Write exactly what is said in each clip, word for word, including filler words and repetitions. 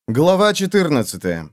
Глава четырнадцатая.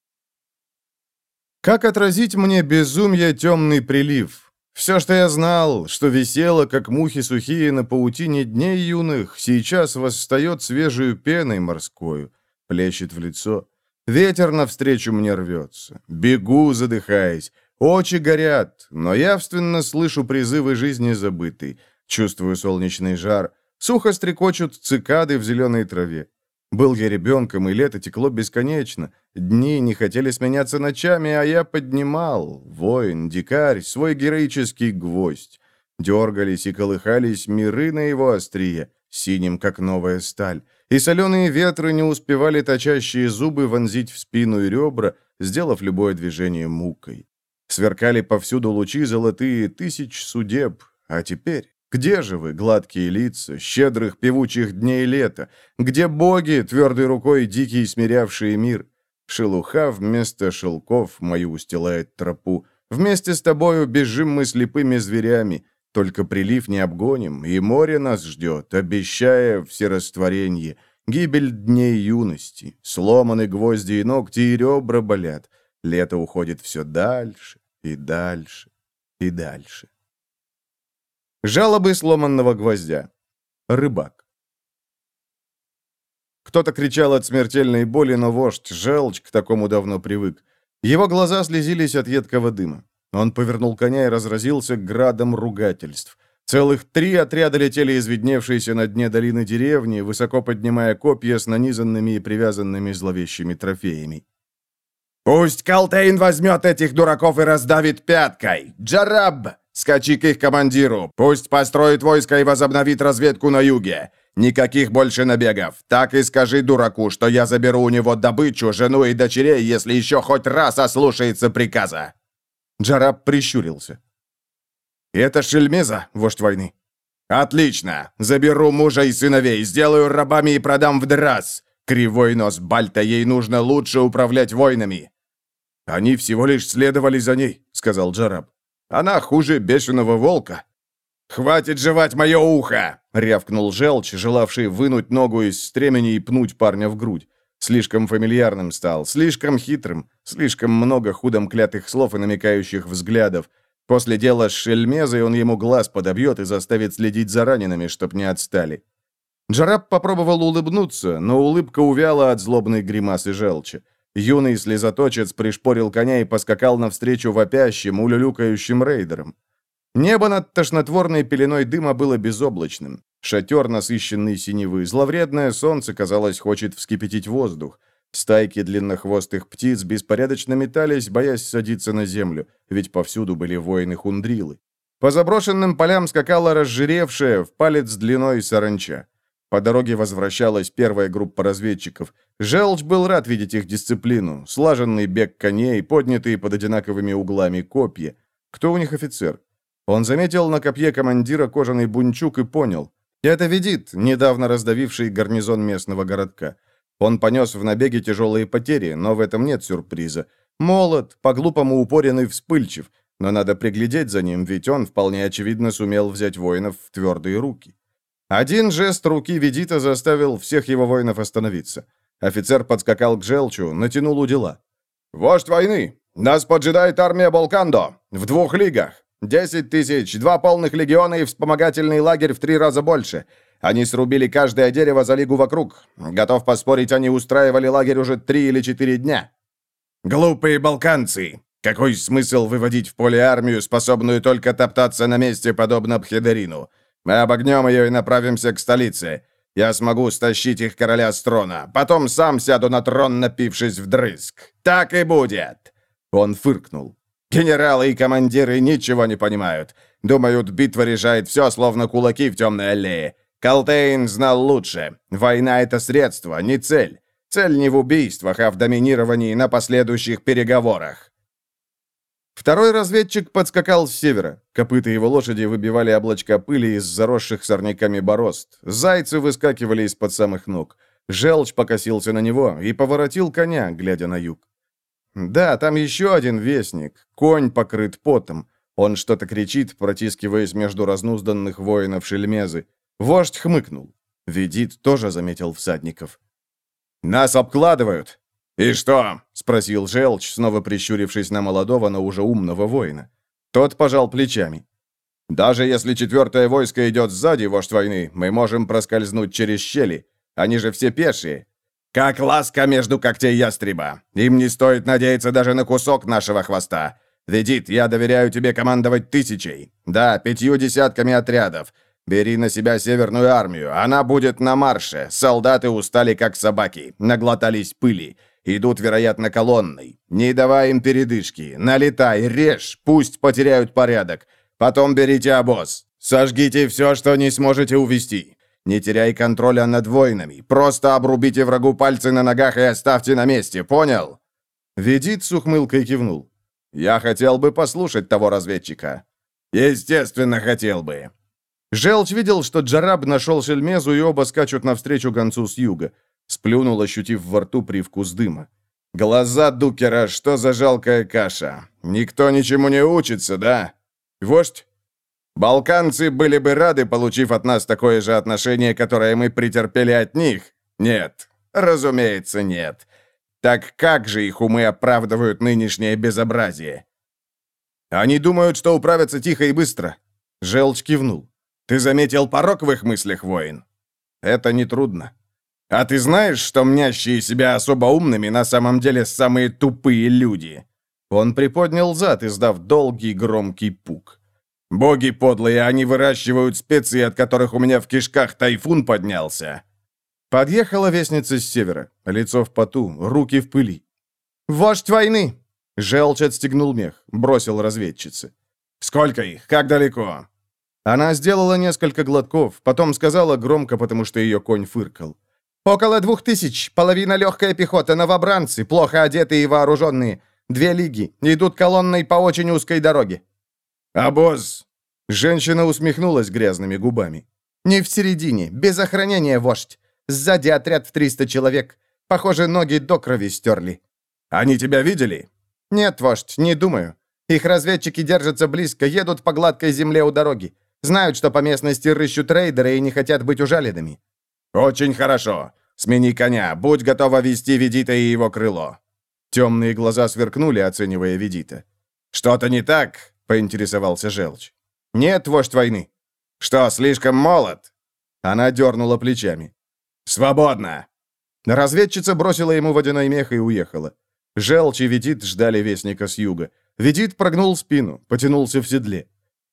Как отразить мне безумие темный прилив? Все, что я знал, что висело, как мухи сухие на паутине дней юных, сейчас восстает свежую пеной морскою, плещет в лицо. Ветер навстречу мне рвется. Бегу, задыхаясь. Очи горят, но явственно слышу призывы жизни забытой. Чувствую солнечный жар. Сухо стрекочут цикады в зеленой траве. Был я ребенком, и лето текло бесконечно. Дни не хотели сменяться ночами, а я поднимал, воин, дикарь, свой героический гвоздь. Дергались и колыхались миры на его острие, синим, как новая сталь. И соленые ветры не успевали точащие зубы вонзить в спину и ребра, сделав любое движение мукой. Сверкали повсюду лучи золотые тысяч судеб, а теперь... Где же вы, гладкие лица, щедрых певучих дней лета? Где боги, твердой рукой дикий смирявшие мир? Шелуха вместо шелков мою устилает тропу. Вместе с тобою бежим мы слепыми зверями. Только прилив не обгоним, и море нас ждет, обещая всерастворенье. Гибель дней юности, сломаны гвозди и ногти, и ребра болят. Лето уходит все дальше и дальше и дальше. Жалобы сломанного гвоздя. Рыбак. Кто-то кричал от смертельной боли, но вождь желчь к такому давно привык. Его глаза слезились от едкого дыма. Он повернул коня и разразился градом ругательств. Целых три отряда летели из видневшейся на дне долины деревни, высоко поднимая копья с нанизанными и привязанными зловещими трофеями. «Пусть Калтейн возьмет этих дураков и раздавит пяткой! Джараб! Скачи к их командиру! Пусть построит войско и возобновит разведку на юге! Никаких больше набегов! Так и скажи дураку, что я заберу у него добычу, жену и дочерей, если еще хоть раз ослушается приказа!» Джараб прищурился. «Это Шельмеза, вождь войны?» «Отлично! Заберу мужа и сыновей, сделаю рабами и продам в Драс! Кривой нос Бальта, ей нужно лучше управлять войнами!» «Они всего лишь следовали за ней», — сказал Джараб. «Она хуже бешеного волка». «Хватит жевать мое ухо!» — рявкнул желчь, желавший вынуть ногу из стремени и пнуть парня в грудь. Слишком фамильярным стал, слишком хитрым, слишком много худом клятых слов и намекающих взглядов. После дела с Шельмезой он ему глаз подобьет и заставит следить за ранеными, чтоб не отстали. Джараб попробовал улыбнуться, но улыбка увяла от злобной гримасы желчи. Юный слезоточец пришпорил коня и поскакал навстречу вопящим, улюлюкающим рейдерам. Небо над тошнотворной пеленой дыма было безоблачным. Шатер, насыщенный синевы, зловредное солнце, казалось, хочет вскипятить воздух. Стайки длиннохвостых птиц беспорядочно метались, боясь садиться на землю, ведь повсюду были воины-хундрилы. По заброшенным полям скакала разжиревшая, в палец длиной саранча. По дороге возвращалась первая группа разведчиков. Желчь был рад видеть их дисциплину, слаженный бег коней, поднятые под одинаковыми углами копья. Кто у них офицер? Он заметил на копье командира кожаный бунчук и понял. Это Ведит, недавно раздавивший гарнизон местного городка. Он понес в набеге тяжелые потери, но в этом нет сюрприза. Молод, по-глупому упорен и вспыльчив, но надо приглядеть за ним, ведь он вполне очевидно сумел взять воинов в твердые руки. Один жест руки Ведита заставил всех его воинов остановиться. Офицер подскакал к желчу, натянул удила. «Вождь войны! Нас поджидает армия Болкандо! В двух лигах! Десять тысяч, два полных легиона и вспомогательный лагерь в три раза больше. Они срубили каждое дерево за лигу вокруг. Готов поспорить, они устраивали лагерь уже три или четыре дня». «Глупые балканцы! Какой смысл выводить в поле армию, способную только топтаться на месте, подобно Бхедерину? Мы обогнем ее и направимся к столице. Я смогу стащить их короля с трона. Потом сам сяду на трон, напившись вдрызг. Так и будет!» Он фыркнул. «Генералы и командиры ничего не понимают. Думают, битва решает все, словно кулаки в темной аллее. Калтейн знал лучше. Война — это средство, не цель. Цель не в убийствах, а в доминировании на последующих переговорах». Второй разведчик подскакал с севера. Копыта его лошади выбивали облачка пыли из заросших сорняками борозд. Зайцы выскакивали из-под самых ног. Желчь покосился на него и поворотил коня, глядя на юг. Да, там еще один вестник. Конь покрыт потом. Он что-то кричит, протискиваясь между разнузданных воинов Шельмезы. Вождь хмыкнул. Ведит тоже заметил всадников. Нас обкладывают!» «И что?» — спросил Желчь, снова прищурившись на молодого, но уже умного воина. Тот пожал плечами. «Даже если четвертое войско идет сзади, вождь войны, мы можем проскользнуть через щели. Они же все пешие. Как ласка между когтей ястреба. Им не стоит надеяться даже на кусок нашего хвоста. Ведит, я доверяю тебе командовать тысячей. Да, пятью десятками отрядов. Бери на себя Северную армию. Она будет на марше. Солдаты устали, как собаки. Наглотались пыли. Идут, вероятно, колонной. Не давай им передышки. Налетай, режь. Пусть потеряют порядок. Потом берите обоз. Сожгите все, что не сможете увести. Не теряй контроля над воинами. Просто обрубите врагу пальцы на ногах и оставьте на месте. Понял?» Ведит с ухмылкой кивнул. «Я хотел бы послушать того разведчика». «Естественно, хотел бы». Желчь видел, что Джараб нашел Шельмезу, и оба скачут навстречу гонцу с юга. Сплюнул, ощутив во рту привкус дыма. «Глаза Дукера, что за жалкая каша? Никто ничему не учится, да? Вождь? Балканцы были бы рады, получив от нас такое же отношение, которое мы претерпели от них? Нет, разумеется, нет. Так как же их умы оправдывают нынешнее безобразие?» «Они думают, что управятся тихо и быстро». Желчь кивнул. «Ты заметил порок в их мыслях, воин?» «Это нетрудно». «А ты знаешь, что мнящие себя особо умными на самом деле самые тупые люди?» Он приподнял зад, издав долгий громкий пук. «Боги подлые, они выращивают специи, от которых у меня в кишках тайфун поднялся». Подъехала вестница с севера, лицо в поту, руки в пыли. «Вождь войны!» Желчь отстегнул мех, бросил разведчице. «Сколько их? Как далеко?» Она сделала несколько глотков, потом сказала громко, потому что ее конь фыркал. «Около двух тысяч, половина легкая пехота, новобранцы, плохо одетые и вооруженные. Две лиги, идут колонной по очень узкой дороге». «Обоз!» Женщина усмехнулась грязными губами. «Не в середине, без охранения, вождь. Сзади отряд в триста человек. Похоже, ноги до крови стерли». «Они тебя видели?» «Нет, вождь, не думаю. Их разведчики держатся близко, едут по гладкой земле у дороги. Знают, что по местности рыщут рейдеры и не хотят быть ужаленными». «Очень хорошо. Смени коня. Будь готова вести Ведита и его крыло». Темные глаза сверкнули, оценивая Ведита. «Что-то не так?» — поинтересовался Желчь. «Нет, вождь войны». «Что, слишком молод?» Она дернула плечами. «Свободно!» Разведчица бросила ему водяной мех и уехала. Желчь и Ведит ждали вестника с юга. Ведит прогнул спину, потянулся в седле.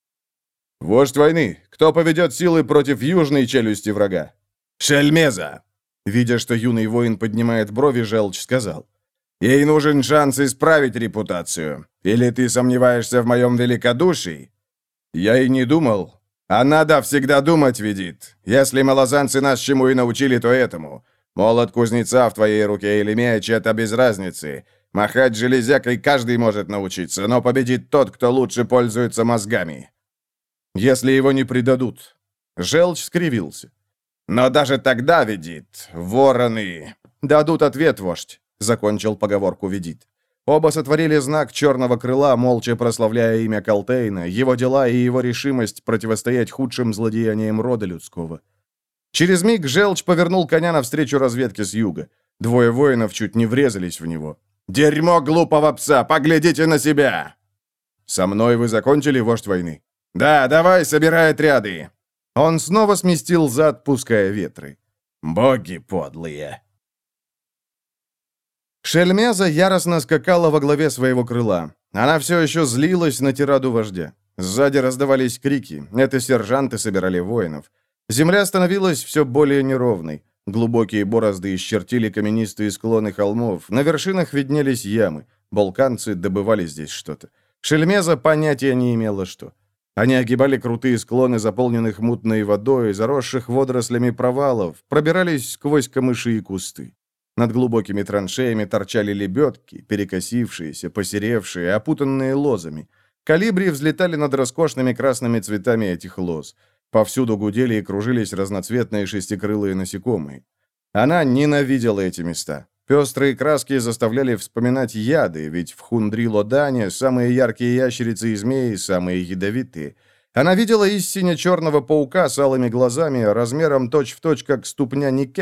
«Вождь войны, кто поведет силы против южной челюсти врага?» «Шельмеза!» Видя, что юный воин поднимает брови, Желчь сказал. «Ей нужен шанс исправить репутацию. Или ты сомневаешься в моем великодушии?» «Я и не думал. А надо всегда думать, Ведит. Если малозанцы нас чему и научили, то этому. Молот кузнеца в твоей руке или меч — это без разницы. Махать железякой каждый может научиться, но победит тот, кто лучше пользуется мозгами. Если его не предадут». Желчь скривился. «Но даже тогда, Ведит, вороны...» «Дадут ответ, вождь», — закончил поговорку Ведит. Оба сотворили знак черного крыла, молча прославляя имя Калтейна, его дела и его решимость противостоять худшим злодеяниям рода людского. Через миг Желчь повернул коня навстречу разведке с юга. Двое воинов чуть не врезались в него. «Дерьмо глупого пса! Поглядите на себя!» «Со мной вы закончили, вождь войны?» «Да, давай, собирай отряды!» Он снова сместил зад, пуская ветры. «Боги подлые!» Шельмеза яростно скакала во главе своего крыла. Она все еще злилась на тираду вождя. Сзади раздавались крики. Это сержанты собирали воинов. Земля становилась все более неровной. Глубокие борозды исчертили каменистые склоны холмов. На вершинах виднелись ямы. Балканцы добывали здесь что-то. Шельмеза понятия не имела, что. Они огибали крутые склоны, заполненных мутной водой, заросших водорослями провалов, пробирались сквозь камыши и кусты. Над глубокими траншеями торчали лебедки, перекосившиеся, посеревшие, опутанные лозами. Калибри взлетали над роскошными красными цветами этих лоз. Повсюду гудели и кружились разноцветные шестикрылые насекомые. Она ненавидела эти места. Пестрые краски заставляли вспоминать яды, ведь в Хундрилодане самые яркие ящерицы и змеи, самые ядовитые. Она видела из сине-черного паука с алыми глазами, размером точь-в-точь, как ступня Никех,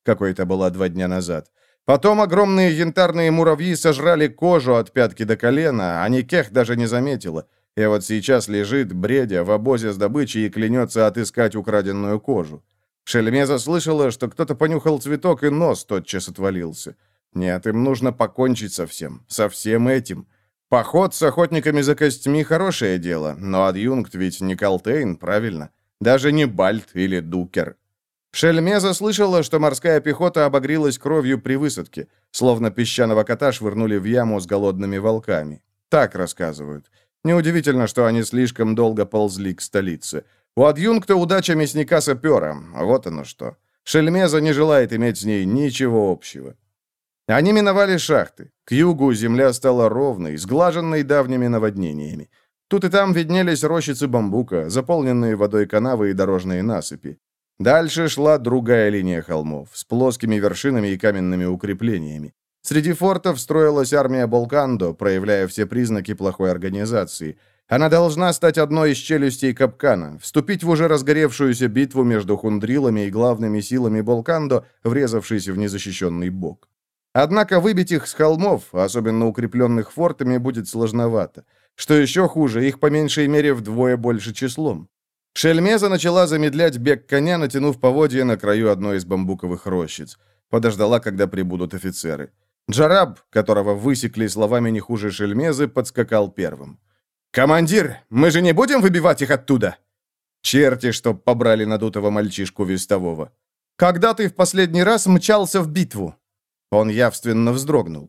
какой-то была два дня назад. Потом огромные янтарные муравьи сожрали кожу от пятки до колена, а Никех даже не заметила. И вот сейчас лежит, бредя, в обозе с добычей и клянется отыскать украденную кожу. Шельмеза слышала, что кто-то понюхал цветок, и нос тотчас отвалился. Нет, им нужно покончить со всем, со всем этим. Поход с охотниками за костьми — хорошее дело, но адъюнкт ведь не Калтейн, правильно? Даже не Бальт или Дукер. Шельмеза слышала, что морская пехота обогрелась кровью при высадке, словно песчаного кота швырнули в яму с голодными волками. Так рассказывают. Неудивительно, что они слишком долго ползли к столице. У адъюнкта удача мясника-сапера, вот оно что. Шельмеза не желает иметь с ней ничего общего. Они миновали шахты. К югу земля стала ровной, сглаженной давними наводнениями. Тут и там виднелись рощицы бамбука, заполненные водой канавы и дорожные насыпи. Дальше шла другая линия холмов, с плоскими вершинами и каменными укреплениями. Среди фортов строилась армия Болкандо, проявляя все признаки плохой организации. Она должна стать одной из челюстей капкана, вступить в уже разгоревшуюся битву между хундрилами и главными силами Болкандо, врезавшейся в незащищенный бок. Однако выбить их с холмов, особенно укрепленных фортами, будет сложновато. Что еще хуже, их по меньшей мере вдвое больше числом. Шельмеза начала замедлять бег коня, натянув поводья на краю одной из бамбуковых рощиц. Подождала, когда прибудут офицеры. Джараб, которого высекли словами не хуже Шельмезы, подскакал первым. «Командир, мы же не будем выбивать их оттуда?» Черти, чтоб побрали надутого мальчишку вестового. «Когда ты в последний раз мчался в битву?» Он явственно вздрогнул.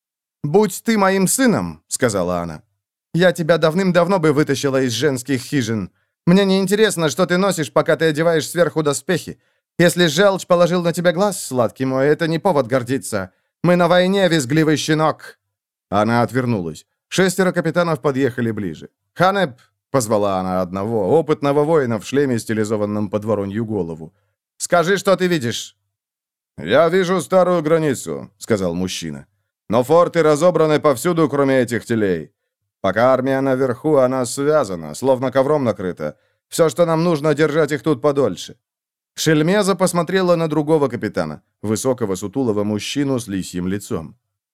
«Будь ты моим сыном», — сказала она, — «я тебя давным-давно бы вытащила из женских хижин. Мне не интересно, что ты носишь, пока ты одеваешь сверху доспехи. Если желчь положил на тебя глаз, сладкий мой, это не повод гордиться. Мы на войне, визгливый щенок!» Она отвернулась. Шестеро капитанов подъехали ближе. «Ханеб!» — позвала она одного, опытного воина в шлеме, стилизованном под воронью голову. «Скажи, что ты видишь!» «Я вижу старую границу», — сказал мужчина. «Но форты разобраны повсюду, кроме этих телей. Пока армия наверху, она связана, словно ковром накрыта. Все, что нам нужно, держать их тут подольше». Шельмеза посмотрела на другого капитана, высокого сутулого мужчину с лисьим лицом.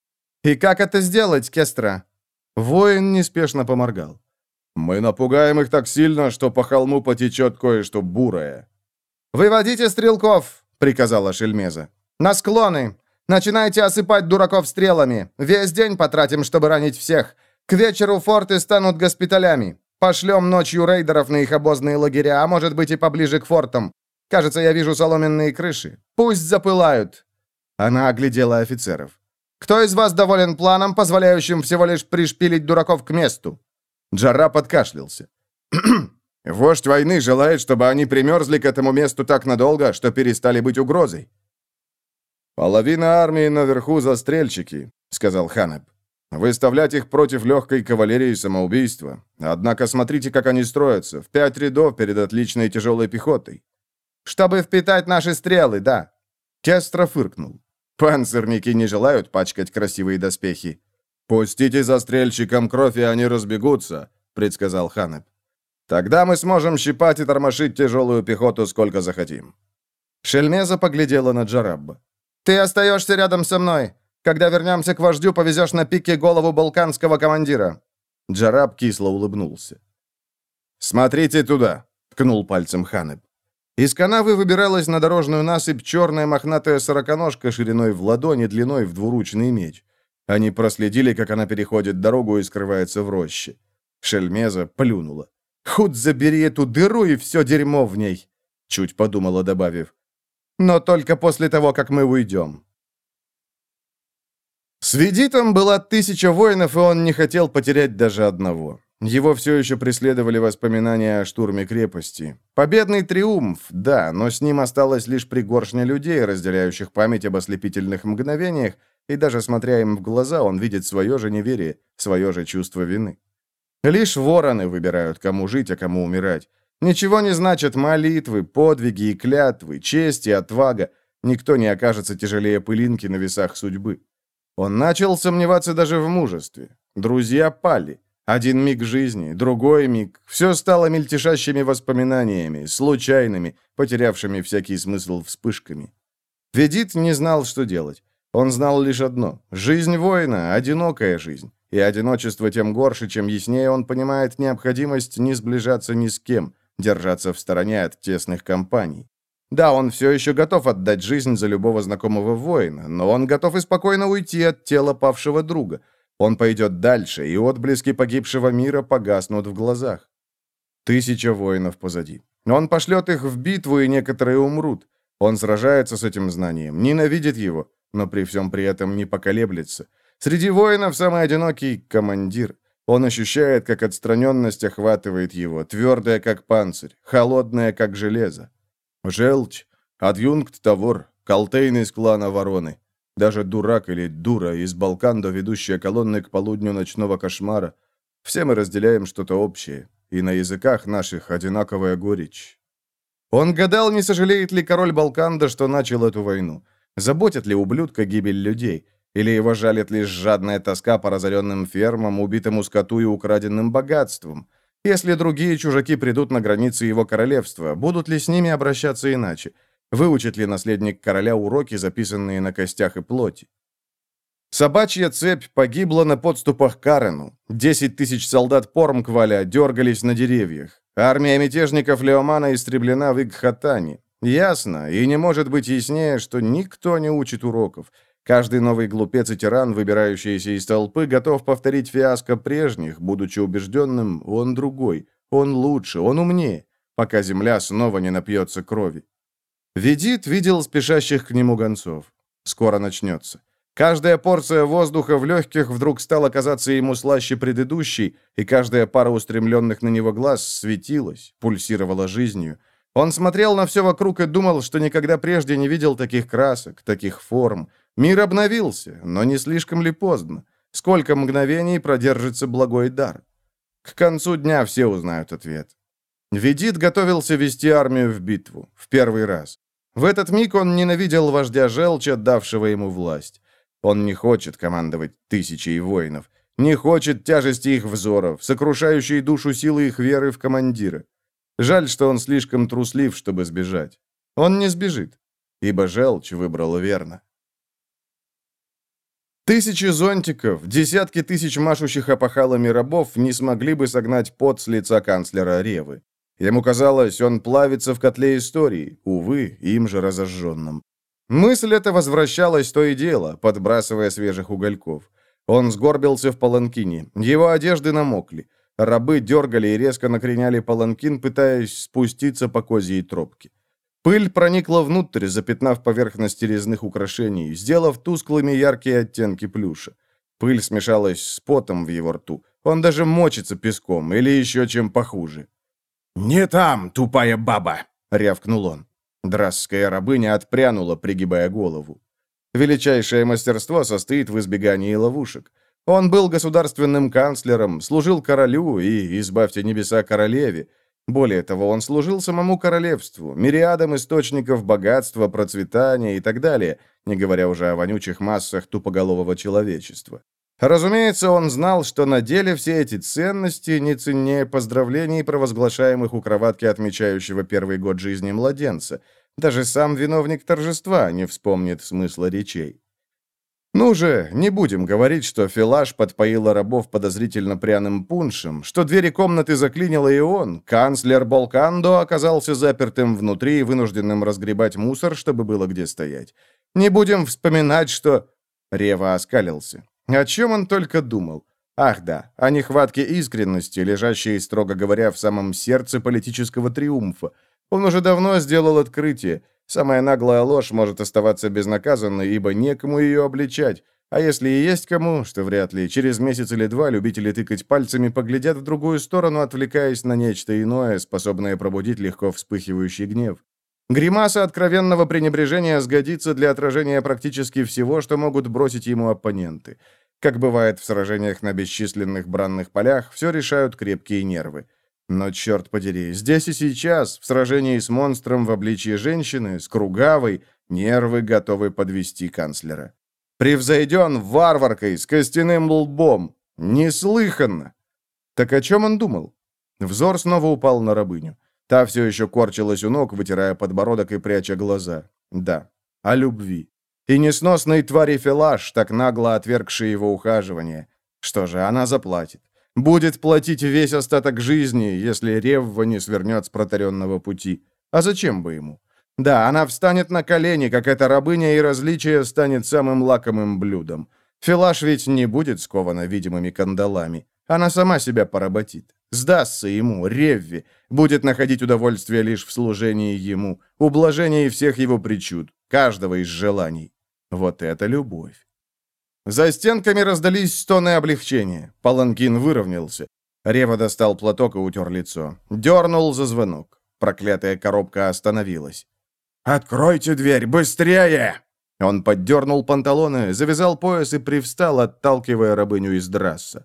«И как это сделать, Кестра?» Воин неспешно поморгал. «Мы напугаем их так сильно, что по холму потечет кое-что бурое». «Выводите стрелков!» — приказала Шельмеза. «На склоны! Начинайте осыпать дураков стрелами! Весь день потратим, чтобы ранить всех! К вечеру форты станут госпиталями! Пошлем ночью рейдеров на их обозные лагеря, а может быть и поближе к фортам! Кажется, я вижу соломенные крыши! Пусть запылают!» Она оглядела офицеров. «Кто из вас доволен планом, позволяющим всего лишь пришпилить дураков к месту?» Джарра подкашлялся. «Вождь войны желает, чтобы они примерзли к этому месту так надолго, что перестали быть угрозой». «Половина армии наверху застрельщики», — сказал Ханеб. «Выставлять их против легкой кавалерии — самоубийство. Однако смотрите, как они строятся, в пять рядов перед отличной тяжелой пехотой». «Чтобы впитать наши стрелы, да». Кестро фыркнул. «Панцирники не желают пачкать красивые доспехи». «Пустите застрельщикам кровь, и они разбегутся», — предсказал Ханеб. «Тогда мы сможем щипать и тормошить тяжелую пехоту сколько захотим». Шельмеза поглядела на Джарабба. «Ты остаешься рядом со мной. Когда вернемся к вождю, повезешь на пике голову балканского командира». Джараб кисло улыбнулся. «Смотрите туда», — ткнул пальцем Ханеб. Из канавы выбиралась на дорожную насыпь черная мохнатая сороконожка шириной в ладони, длиной в двуручный меч. Они проследили, как она переходит дорогу и скрывается в роще. Шельмеза плюнула. «Худ забери эту дыру и все дерьмо в ней», — чуть подумала, добавив. «Но только после того, как мы уйдем». С Ведитом была тысяча воинов, и он не хотел потерять даже одного. Его все еще преследовали воспоминания о штурме крепости. Победный триумф, да, но с ним осталось лишь пригоршня людей, разделяющих память об ослепительных мгновениях, и даже смотря им в глаза, он видит свое же неверие, свое же чувство вины. Лишь вороны выбирают, кому жить, а кому умирать. Ничего не значат молитвы, подвиги и клятвы, честь и отвага. Никто не окажется тяжелее пылинки на весах судьбы. Он начал сомневаться даже в мужестве. Друзья пали. Один миг жизни, другой миг. Все стало мельтешащими воспоминаниями, случайными, потерявшими всякий смысл вспышками. Ведит не знал, что делать. Он знал лишь одно. Жизнь воина — одинокая жизнь. И одиночество тем горше, чем яснее он понимает необходимость не сближаться ни с кем, держаться в стороне от тесных компаний. Да, он все еще готов отдать жизнь за любого знакомого воина, но он готов и спокойно уйти от тела павшего друга. Он пойдет дальше, и отблески погибшего мира погаснут в глазах. Тысяча воинов позади. Он пошлет их в битву, и некоторые умрут. Он сражается с этим знанием, ненавидит его, но при всем при этом не поколеблется. Среди воинов самый одинокий — командир. Он ощущает, как отстраненность охватывает его, твердая, как панцирь, холодная, как железо. Желчь, адъюнкт Тавор, Калтейн из клана Вороны. Даже дурак или дура из Балкандо, ведущая колонны к полудню ночного кошмара. Все мы разделяем что-то общее, и на языках наших одинаковая горечь. Он гадал, не сожалеет ли король Балканда, что начал эту войну. Заботит ли ублюдка гибель людей? Или его жалит лишь жадная тоска по разоренным фермам, убитому скоту и украденным богатствам? Если другие чужаки придут на границы его королевства, будут ли с ними обращаться иначе? Выучит ли наследник короля уроки, записанные на костях и плоти? Собачья цепь погибла на подступах к Арену. Десять тысяч солдат Пормкваля дергались на деревьях. Армия мятежников Леомана истреблена в Игхатане. Ясно, и не может быть яснее, что никто не учит уроков. Каждый новый глупец и тиран, выбирающийся из толпы, готов повторить фиаско прежних, будучи убежденным, он другой, он лучше, он умнее, пока земля снова не напьется крови. Ведит видел спешащих к нему гонцов. Скоро начнется. Каждая порция воздуха в легких вдруг стала казаться ему слаще предыдущей, и каждая пара устремленных на него глаз светилась, пульсировала жизнью. Он смотрел на все вокруг и думал, что никогда прежде не видел таких красок, таких форм. Мир обновился, но не слишком ли поздно? Сколько мгновений продержится благой дар? К концу дня все узнают ответ. Ведит готовился вести армию в битву, в первый раз. В этот миг он ненавидел вождя Желча, давшего ему власть. Он не хочет командовать тысячей воинов, не хочет тяжести их взоров, сокрушающей душу силы их веры в командира. Жаль, что он слишком труслив, чтобы сбежать. Он не сбежит, ибо Желчь выбрал верно. Тысячи зонтиков, десятки тысяч машущих опахалами рабов не смогли бы согнать пот с лица канцлера Ревы. Ему казалось, он плавится в котле истории, увы, им же разожженном. Мысль эта возвращалась то и дело, подбрасывая свежих угольков. Он сгорбился в паланкине, его одежды намокли. Рабы дергали и резко накреняли паланкин, пытаясь спуститься по козьей тропке. Пыль проникла внутрь, запятнав поверхность резных украшений, сделав тусклыми яркие оттенки плюша. Пыль смешалась с потом в его рту. Он даже мочится песком, или еще чем похуже. «Не там, тупая баба!» — рявкнул он. Драсская рабыня отпрянула, пригибая голову. Величайшее мастерство состоит в избегании ловушек. Он был государственным канцлером, служил королю и, избавьте небеса, королеве. Более того, он служил самому королевству, мириадам источников богатства, процветания и так далее, не говоря уже о вонючих массах тупоголового человечества. Разумеется, он знал, что на деле все эти ценности не ценнее поздравлений, провозглашаемых у кроватки отмечающего первый год жизни младенца. Даже сам виновник торжества не вспомнит смысла речей. Ну же, не будем говорить, что Филаш подпоила рабов подозрительно пряным пуншем, что двери комнаты заклинило и он, канцлер Балкандо, оказался запертым внутри и вынужденным разгребать мусор, чтобы было где стоять. Не будем вспоминать, что... Рева оскалился. О чем он только думал? Ах да, о нехватке искренности, лежащей, строго говоря, в самом сердце политического триумфа. Он уже давно сделал открытие. Самая наглая ложь может оставаться безнаказанной, ибо некому ее обличать. А если и есть кому, что вряд ли, через месяц или два любители тыкать пальцами поглядят в другую сторону, отвлекаясь на нечто иное, способное пробудить легко вспыхивающий гнев. Гримаса откровенного пренебрежения сгодится для отражения практически всего, что могут бросить ему оппоненты. Как бывает в сражениях на бесчисленных бранных полях, все решают крепкие нервы. Но, черт подери, здесь и сейчас, в сражении с монстром в обличье женщины, с Кругавой, нервы готовы подвести канцлера. Превзойден варваркой с костяным лбом. Неслыханно! Так о чем он думал? Взор снова упал на рабыню. Та все еще корчилась у ног, вытирая подбородок и пряча глаза. Да, о любви. И несносной твари Фелаш, так нагло отвергшей его ухаживание. Что же, она заплатит. Будет платить весь остаток жизни, если Ревва не свернет с протаренного пути. А зачем бы ему? Да, она встанет на колени, как эта рабыня, и различие станет самым лакомым блюдом. Фелаш ведь не будет скована видимыми кандалами. Она сама себя поработит. Сдастся ему, Ревви, будет находить удовольствие лишь в служении ему, ублажении всех его причуд, каждого из желаний. Вот это любовь. За стенками раздались стоны облегчения. Паланкин выровнялся. Рева достал платок и утер лицо. Дернул за звонок. Проклятая коробка остановилась. «Откройте дверь, быстрее!» Он поддернул панталоны, завязал пояс и привстал, отталкивая рабыню из драсса.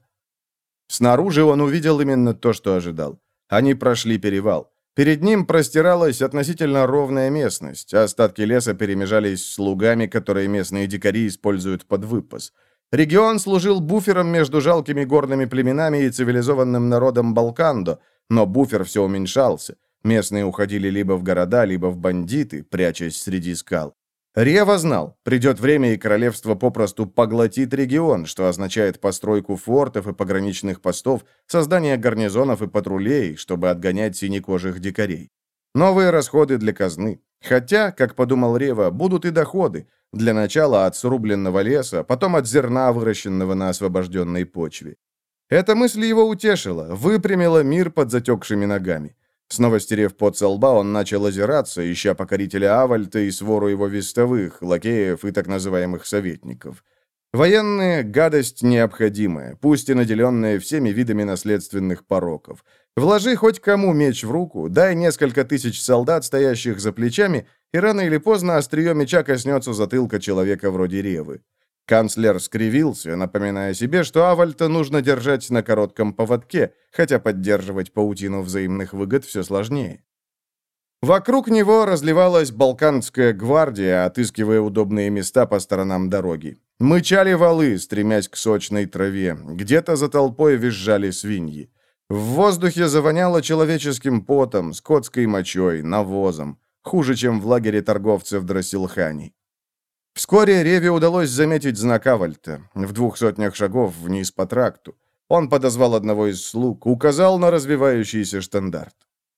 Снаружи он увидел именно то, что ожидал. Они прошли перевал. Перед ним простиралась относительно ровная местность. Остатки леса перемежались с лугами, которые местные дикари используют под выпас. Регион служил буфером между жалкими горными племенами и цивилизованным народом Балкандо, но буфер все уменьшался. Местные уходили либо в города, либо в бандиты, прячась среди скал. Рева знал, придет время, и королевство попросту поглотит регион, что означает постройку фортов и пограничных постов, создание гарнизонов и патрулей, чтобы отгонять синекожих дикарей. Новые расходы для казны. Хотя, как подумал Рева, будут и доходы. Для начала от срубленного леса, потом от зерна, выращенного на освобожденной почве. Эта мысль его утешила, выпрямила мир под затекшими ногами. Снова стерев пот со лба, он начал озираться, ища покорителя Авальта и свору его вестовых, лакеев и так называемых советников. Военные — гадость необходимая, пусть и наделенная всеми видами наследственных пороков. Вложи хоть кому меч в руку, дай несколько тысяч солдат, стоящих за плечами, и рано или поздно острие меча коснется затылка человека вроде Ревы. Канцлер скривился, напоминая себе, что Авальта нужно держать на коротком поводке, хотя поддерживать паутину взаимных выгод все сложнее. Вокруг него разливалась Балканская гвардия, отыскивая удобные места по сторонам дороги. Мычали валы, стремясь к сочной траве, где-то за толпой визжали свиньи. В воздухе завоняло человеческим потом, скотской мочой, навозом, хуже, чем в лагере торговцев Драсилхани. Вскоре Реве удалось заметить знак Авальта, в двух сотнях шагов вниз по тракту. Он подозвал одного из слуг, указал на развивающийся штандарт.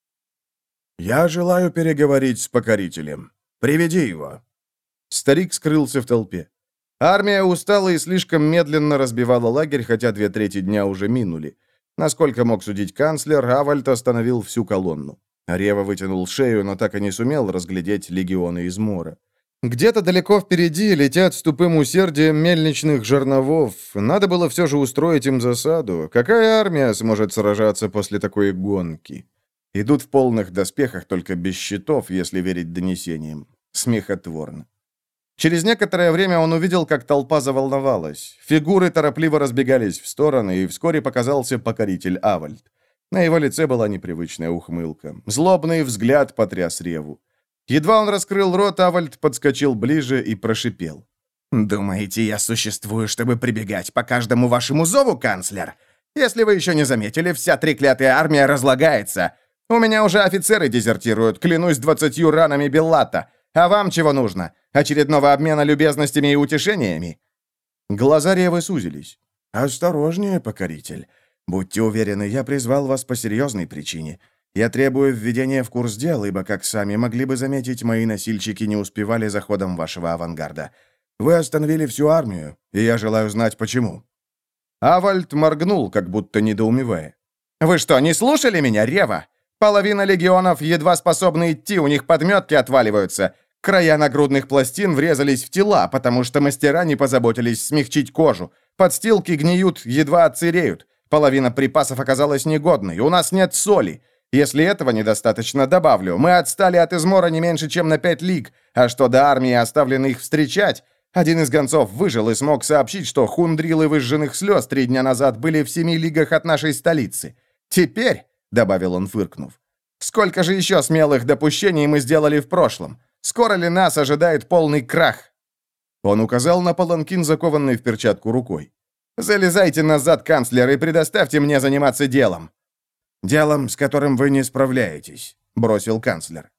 «Я желаю переговорить с покорителем. Приведи его». Старик скрылся в толпе. Армия устала и слишком медленно разбивала лагерь, хотя две трети дня уже минули. Насколько мог судить канцлер, Авальт остановил всю колонну. Рева вытянул шею, но так и не сумел разглядеть легионы из Мора. Где-то далеко впереди летят с тупым усердием мельничных жерновов. Надо было все же устроить им засаду. Какая армия сможет сражаться после такой гонки? Идут в полных доспехах, только без щитов, если верить донесениям. Смехотворно. Через некоторое время он увидел, как толпа заволновалась. Фигуры торопливо разбегались в стороны, и вскоре показался покоритель Авальт. На его лице была непривычная ухмылка. Злобный взгляд потряс Реву. Едва он раскрыл рот, Авальт подскочил ближе и прошипел. «Думаете, я существую, чтобы прибегать по каждому вашему зову, канцлер? Если вы еще не заметили, вся треклятая армия разлагается. У меня уже офицеры дезертируют, клянусь двадцатью ранами Беллата. А вам чего нужно? Очередного обмена любезностями и утешениями?» Глаза Ревы сузились. «Осторожнее, покоритель. Будьте уверены, я призвал вас по серьезной причине. Я требую введения в курс дел, ибо, как сами могли бы заметить, мои носильщики не успевали за ходом вашего авангарда. Вы остановили всю армию, и я желаю знать, почему». Авальт моргнул, как будто недоумевая. «Вы что, не слушали меня, Рева? Половина легионов едва способны идти, у них подметки отваливаются. Края нагрудных пластин врезались в тела, потому что мастера не позаботились смягчить кожу. Подстилки гниют, едва отсыреют. Половина припасов оказалась негодной, у нас нет соли. Если этого недостаточно, добавлю, мы отстали от измора не меньше, чем на пять лиг, а что до армии, оставленной их встречать, один из гонцов выжил и смог сообщить, что хундрилы выжженных слез три дня назад были в семи лигах от нашей столицы. Теперь, — добавил он, фыркнув, — сколько же еще смелых допущений мы сделали в прошлом? Скоро ли нас ожидает полный крах?» Он указал на паланкин, закованный в перчатку рукой. «Залезайте назад, канцлер, и предоставьте мне заниматься делом». «Делом, с которым вы не справляетесь», — бросил канцлер.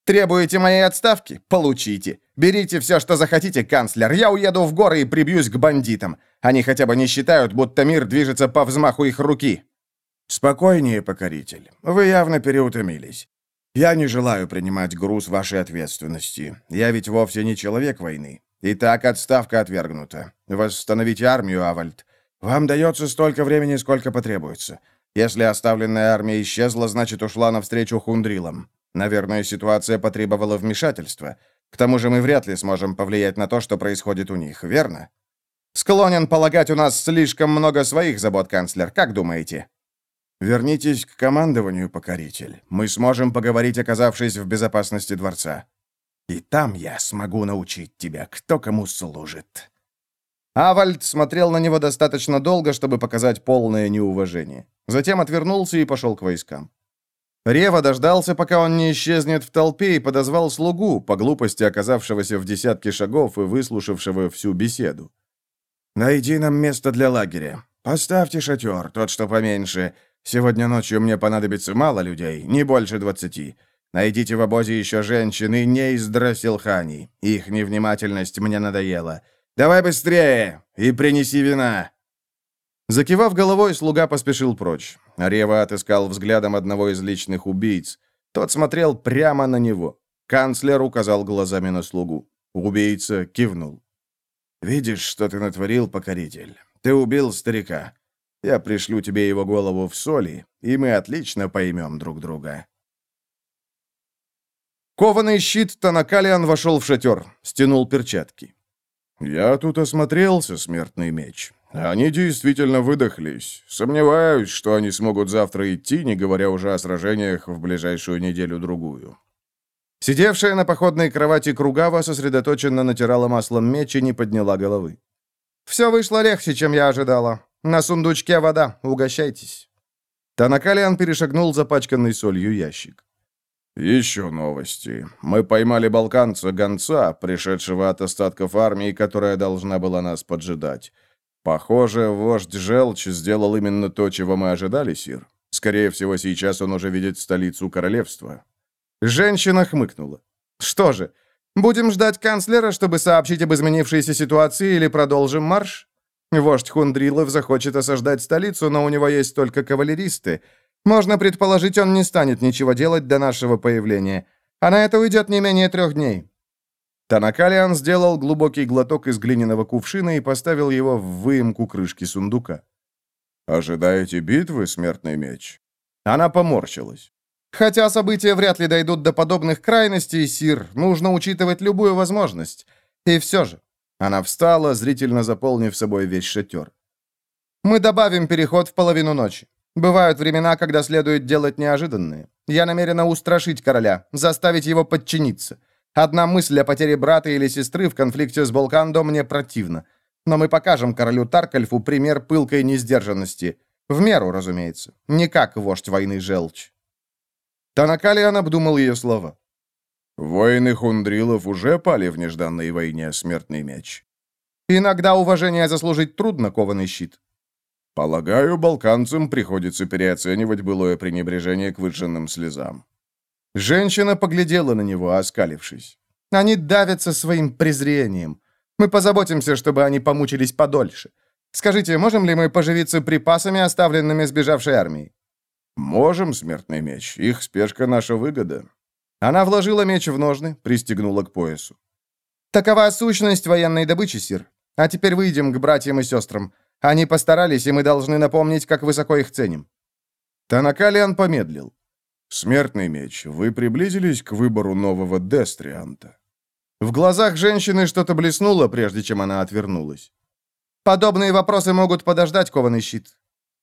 Требуете моей отставки? Получите. Берите все, что захотите, канцлер. Я уеду в горы и прибьюсь к бандитам. Они хотя бы не считают, будто мир движется по взмаху их руки». «Спокойнее, покоритель. Вы явно переутомились. Я не желаю принимать груз вашей ответственности. Я ведь вовсе не человек войны. Итак, отставка отвергнута. Восстановите армию, Авальд. Вам дается столько времени, сколько потребуется. Если оставленная армия исчезла, значит, ушла навстречу хундрилам. Наверное, ситуация потребовала вмешательства. К тому же мы вряд ли сможем повлиять на то, что происходит у них, верно? Склонен полагать, у нас слишком много своих забот, канцлер. Как думаете? Вернитесь к командованию, покоритель. Мы сможем поговорить, оказавшись в безопасности дворца. И там я смогу научить тебя, кто кому служит». Авальд смотрел на него достаточно долго, чтобы показать полное неуважение. Затем отвернулся и пошел к войскам. Рева дождался, пока он не исчезнет в толпе, и подозвал слугу, по глупости оказавшегося в десятке шагов и выслушавшего всю беседу. «Найди нам место для лагеря. Поставьте шатер, тот, что поменьше. Сегодня ночью мне понадобится мало людей, не больше двадцати. Найдите в обозе еще женщины не из Драсилхани. Их невнимательность мне надоела. Давай быстрее и принеси вина». Закивав головой, слуга поспешил прочь. Рева отыскал взглядом одного из личных убийц. Тот смотрел прямо на него. Канцлер указал глазами на слугу. Убийца кивнул. «Видишь, что ты натворил, покоритель? Ты убил старика. Я пришлю тебе его голову в соли, и мы отлично поймем друг друга». Кованый щит Танакалиан вошел в шатер, стянул перчатки. «Я тут осмотрелся, смертный меч. Они действительно выдохлись. Сомневаюсь, что они смогут завтра идти, не говоря уже о сражениях в ближайшую неделю-другую». Сидевшая на походной кровати Кругава сосредоточенно натирала маслом меч и не подняла головы. «Все вышло легче, чем я ожидала. На сундучке вода. Угощайтесь». Танакалиан перешагнул запачканный солью ящик. «Еще новости. Мы поймали балканца-гонца, пришедшего от остатков армии, которая должна была нас поджидать. Похоже, вождь Желчь сделал именно то, чего мы ожидали, сир. Скорее всего, сейчас он уже видит столицу королевства». Женщина хмыкнула. «Что же, будем ждать канцлера, чтобы сообщить об изменившейся ситуации, или продолжим марш? Вождь Хундрилов захочет осаждать столицу, но у него есть только кавалеристы. Можно предположить, он не станет ничего делать до нашего появления. А на это уйдет не менее трех дней». Танакалиан сделал глубокий глоток из глиняного кувшина и поставил его в выемку крышки сундука. «Ожидаете битвы, смертный меч?» Она поморщилась. «Хотя события вряд ли дойдут до подобных крайностей, сир, нужно учитывать любую возможность. И все же...» Она встала, зрительно заполнив собой весь шатер. «Мы добавим переход в половину ночи. Бывают времена, когда следует делать неожиданное. Я намерена устрашить короля, заставить его подчиниться. Одна мысль о потере брата или сестры в конфликте с Болкандо мне противна. Но мы покажем королю Таркальфу пример пылкой несдержанности. В меру, разумеется. Не как вождь войны Желчь». Танакалиан обдумал ее слова. «Воины хундрилов уже пали в нежданной войне, смертный меч». «Иногда уважение заслужить трудно, кованый щит». «Полагаю, балканцам приходится переоценивать былое пренебрежение к выжженным слезам». Женщина поглядела на него, оскалившись. «Они давятся своим презрением. Мы позаботимся, чтобы они помучились подольше. Скажите, можем ли мы поживиться припасами, оставленными сбежавшей армией?» «Можем, смертный меч. Их спешка — наша выгода». Она вложила меч в ножны, пристегнула к поясу. «Такова сущность военной добычи, сир. А теперь выйдем к братьям и сестрам. Они постарались, и мы должны напомнить, как высоко их ценим». Танакалиан помедлил. «Смертный меч, вы приблизились к выбору нового Дестрианта?» В глазах женщины что-то блеснуло, прежде чем она отвернулась. «Подобные вопросы могут подождать, кованый щит».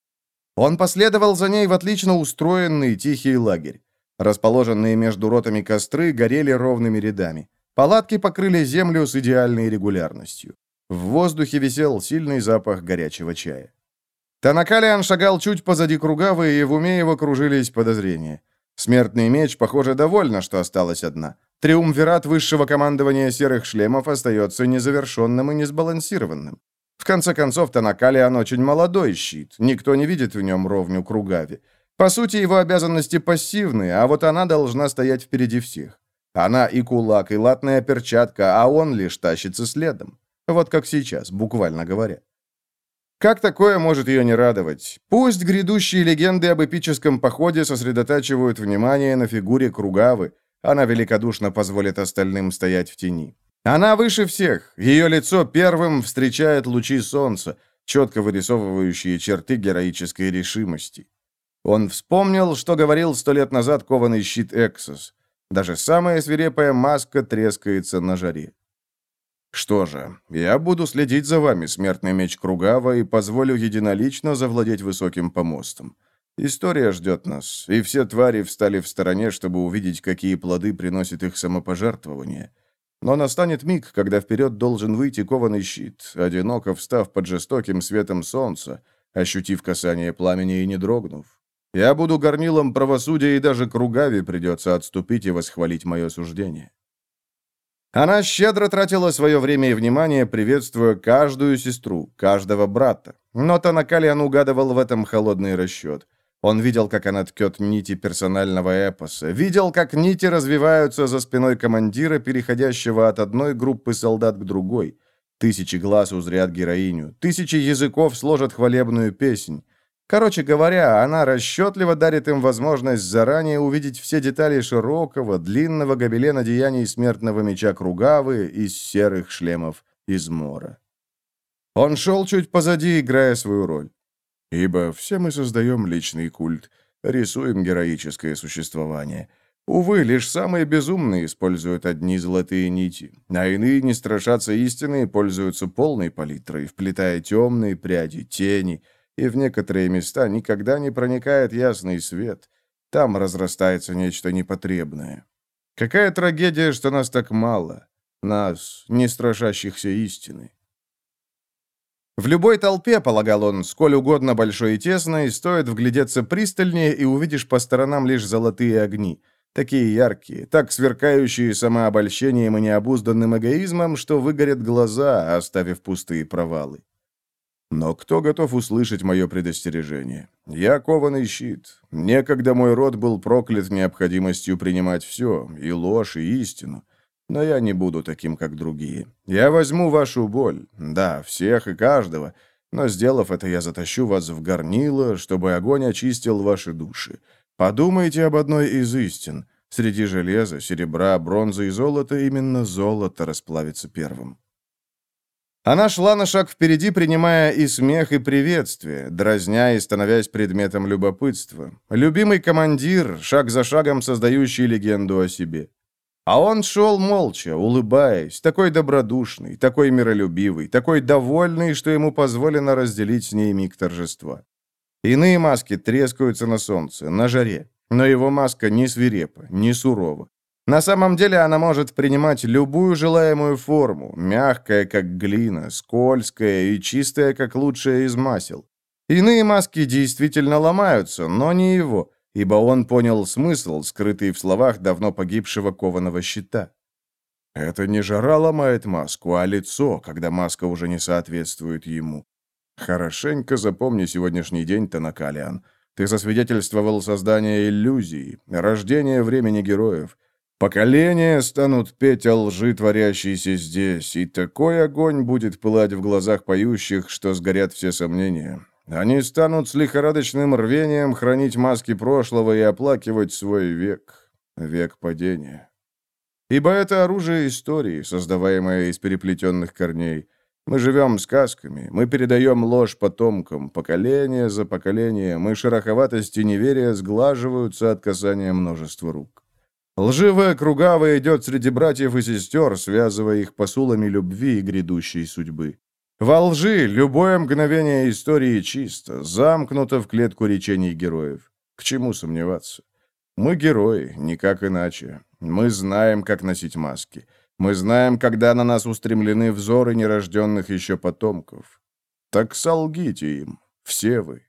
Он последовал за ней в отлично устроенный тихий лагерь. Расположенные между ротами костры горели ровными рядами. Палатки покрыли землю с идеальной регулярностью. В воздухе висел сильный запах горячего чая. Танакалиан шагал чуть позади Кругавы, и в уме его кружились подозрения. Смертный меч, похоже, довольна, что осталась одна. Триумвират высшего командования серых шлемов остается незавершенным и несбалансированным. В конце концов, Танакалиан очень молодой щит, никто не видит в нем ровню Кругаве. По сути, его обязанности пассивны, а вот она должна стоять впереди всех. Она и кулак, и латная перчатка, а он лишь тащится следом. Вот как сейчас, буквально говоря. Как такое может ее не радовать? Пусть грядущие легенды об эпическом походе сосредотачивают внимание на фигуре Кругавы, она великодушно позволит остальным стоять в тени. Она выше всех, ее лицо первым встречает лучи солнца, четко вырисовывающие черты героической решимости. Он вспомнил, что говорил сто лет назад кованый щит Эксос. Даже самая свирепая маска трескается на жаре. Что же, я буду следить за вами, смертный меч Кругава, и позволю единолично завладеть высоким помостом. История ждет нас, и все твари встали в стороне, чтобы увидеть, какие плоды приносит их самопожертвование. Но настанет миг, когда вперед должен выйти кованый щит, одиноко встав под жестоким светом солнца, ощутив касание пламени и не дрогнув. Я буду горнилом правосудия, и даже Кругаве придется отступить и восхвалить мое суждение. Она щедро тратила свое время и внимание, приветствуя каждую сестру, каждого брата. Но Танакалиан угадывал в этом холодный расчет. Он видел, как она ткет нити персонального эпоса, видел, как нити развиваются за спиной командира, переходящего от одной группы солдат к другой. Тысячи глаз узрят героиню, тысячи языков сложат хвалебную песнь. Короче говоря, она расчетливо дарит им возможность заранее увидеть все детали широкого, длинного гобелена деяний смертного меча Кругавы из серых шлемов Измора. Он шел чуть позади, играя свою роль. Ибо все мы создаем личный культ, рисуем героическое существование. Увы, лишь самые безумные используют одни золотые нити, а иные не страшатся истины и пользуются полной палитрой, вплетая темные пряди, тени, и в некоторые места никогда не проникает ясный свет. Там разрастается нечто непотребное. Какая трагедия, что нас так мало, нас, не страшащихся истины. В любой толпе, полагал он, сколь угодно большой и тесной, стоит вглядеться пристальнее, и увидишь по сторонам лишь золотые огни. Такие яркие, так сверкающие самообольщением и необузданным эгоизмом, что выгорят глаза, оставив пустые провалы. Но кто готов услышать мое предостережение? Я кованый щит. Некогда мой род был проклят необходимостью принимать все, и ложь, и истину. Но я не буду таким, как другие. Я возьму вашу боль, да, всех и каждого, но, сделав это, я затащу вас в горнило, чтобы огонь очистил ваши души. Подумайте об одной из истин. Среди железа, серебра, бронзы и золота именно золото расплавится первым. Она шла на шаг впереди, принимая и смех, и приветствие, дразня и становясь предметом любопытства. Любимый командир, шаг за шагом создающий легенду о себе. А он шел молча, улыбаясь, такой добродушный, такой миролюбивый, такой довольный, что ему позволено разделить с ней миг торжества. Иные маски трескаются на солнце, на жаре, но его маска не свирепа, не сурова. На самом деле она может принимать любую желаемую форму, мягкая, как глина, скользкая и чистая, как лучшая из масел. Иные маски действительно ломаются, но не его, ибо он понял смысл, скрытый в словах давно погибшего кованого щита. Это не жара ломает маску, а лицо, когда маска уже не соответствует ему. Хорошенько запомни сегодняшний день, Танакалиан. Ты засвидетельствовал создание иллюзии, рождение времени героев. Поколения станут петь о лжи, творящейся здесь, и такой огонь будет пылать в глазах поющих, что сгорят все сомнения. Они станут с лихорадочным рвением хранить маски прошлого и оплакивать свой век, век падения. Ибо это оружие истории, создаваемое из переплетенных корней. Мы живем сказками, мы передаем ложь потомкам, поколение за поколением, и шероховатость и неверие сглаживаются от касания множества рук. Лживая Кругава идет среди братьев и сестер, связывая их посулами любви и грядущей судьбы. Во лжи любое мгновение истории чисто, замкнуто в клетку речений героев. К чему сомневаться? Мы герои, никак иначе. Мы знаем, как носить маски. Мы знаем, когда на нас устремлены взоры нерожденных еще потомков. Так солгите им, все вы.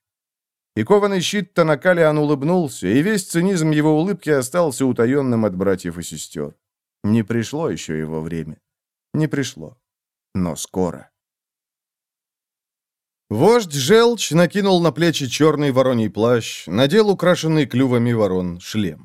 И кованый щит Танакалиан улыбнулся, и весь цинизм его улыбки остался утаенным от братьев и сестер. Не пришло еще его время. Не пришло. Но скоро. Вождь Желчь накинул на плечи черный вороний плащ, надел украшенный клювами ворон шлем.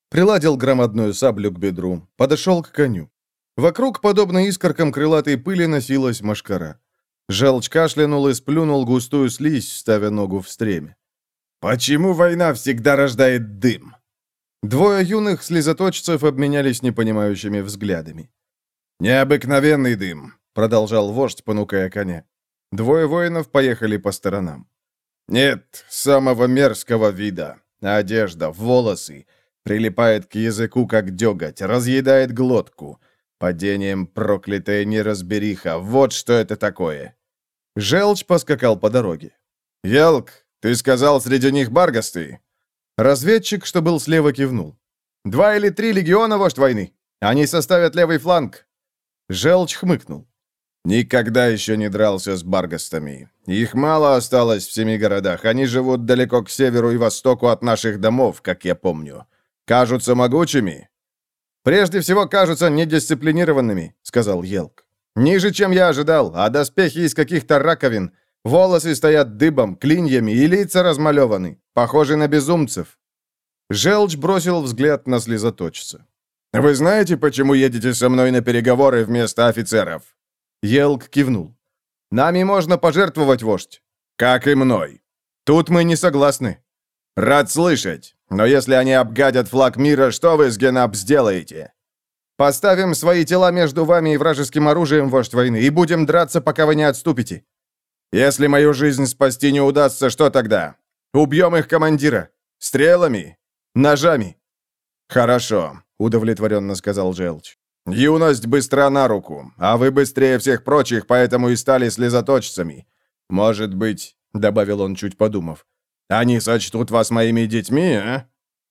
Приладил громадную саблю к бедру, подошел к коню. Вокруг, подобно искоркам крылатой пыли, носилась мошкара. Желчь кашлянул и сплюнул густую слизь, ставя ногу в стреме. «Почему война всегда рождает дым?» Двое юных слезоточцев обменялись непонимающими взглядами. «Необыкновенный дым», — продолжал вождь, понукая коня. Двое воинов поехали по сторонам. «Нет, самого мерзкого вида. Одежда, волосы. Прилипает к языку, как деготь, разъедает глотку. Падением проклятая неразбериха. Вот что это такое». Желчь поскакал по дороге. «Елк, ты сказал, среди них баргасты?» Разведчик, что был слева, кивнул. «Два или три легиона, вождь войны. Они составят левый фланг». Желчь хмыкнул. «Никогда еще не дрался с баргастами. Их мало осталось в семи городах. Они живут далеко к северу и востоку от наших домов, как я помню. Кажутся могучими?» «Прежде всего, кажутся недисциплинированными», — сказал Елк. «Ниже, чем я ожидал, а доспехи из каких-то раковин. Волосы стоят дыбом, клиньями, и лица размалеваны, похожи на безумцев». Желчь бросил взгляд на слезоточца. «Вы знаете, почему едете со мной на переговоры вместо офицеров?» Елк кивнул. «Нами можно пожертвовать, вождь». «Как и мной». «Тут мы не согласны». «Рад слышать. Но если они обгадят флаг мира, что вы с Генап сделаете?» «Поставим свои тела между вами и вражеским оружием, вождь войны, и будем драться, пока вы не отступите». «Если мою жизнь спасти не удастся, что тогда? Убьем их командира. Стрелами? Ножами?» «Хорошо», — удовлетворенно сказал Желчь. «Юность быстра на руку, а вы быстрее всех прочих, поэтому и стали слезоточцами. Может быть, — добавил он, чуть подумав, — они сочтут вас моими детьми, а?»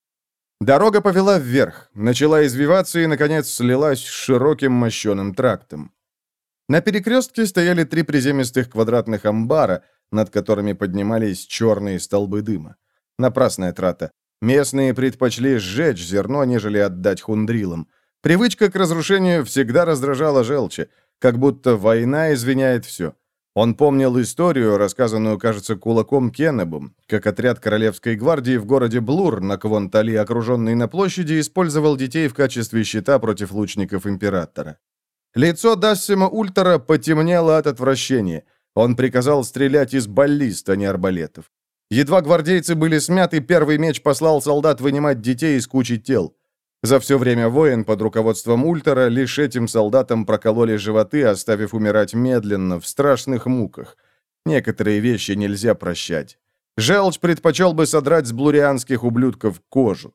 Дорога повела вверх, начала извиваться и, наконец, слилась с широким мощеным трактом. На перекрестке стояли три приземистых квадратных амбара, над которыми поднимались черные столбы дыма. Напрасная трата. Местные предпочли сжечь зерно, нежели отдать хундрилам. Привычка к разрушению всегда раздражала Желча, как будто война извиняет все. Он помнил историю, рассказанную, кажется, кулаком Кеннебом, как отряд Королевской гвардии в городе Блур на Квонтали, окруженный на площади, использовал детей в качестве щита против лучников императора. Лицо Дассима Ультера потемнело от отвращения. Он приказал стрелять из баллист, а не арбалетов. Едва гвардейцы были смяты, первый меч послал солдат вынимать детей из кучи тел. За все время войн под руководством Ультера лишь этим солдатам прокололи животы, оставив умирать медленно, в страшных муках. Некоторые вещи нельзя прощать. Желчь предпочел бы содрать с блурианских ублюдков кожу.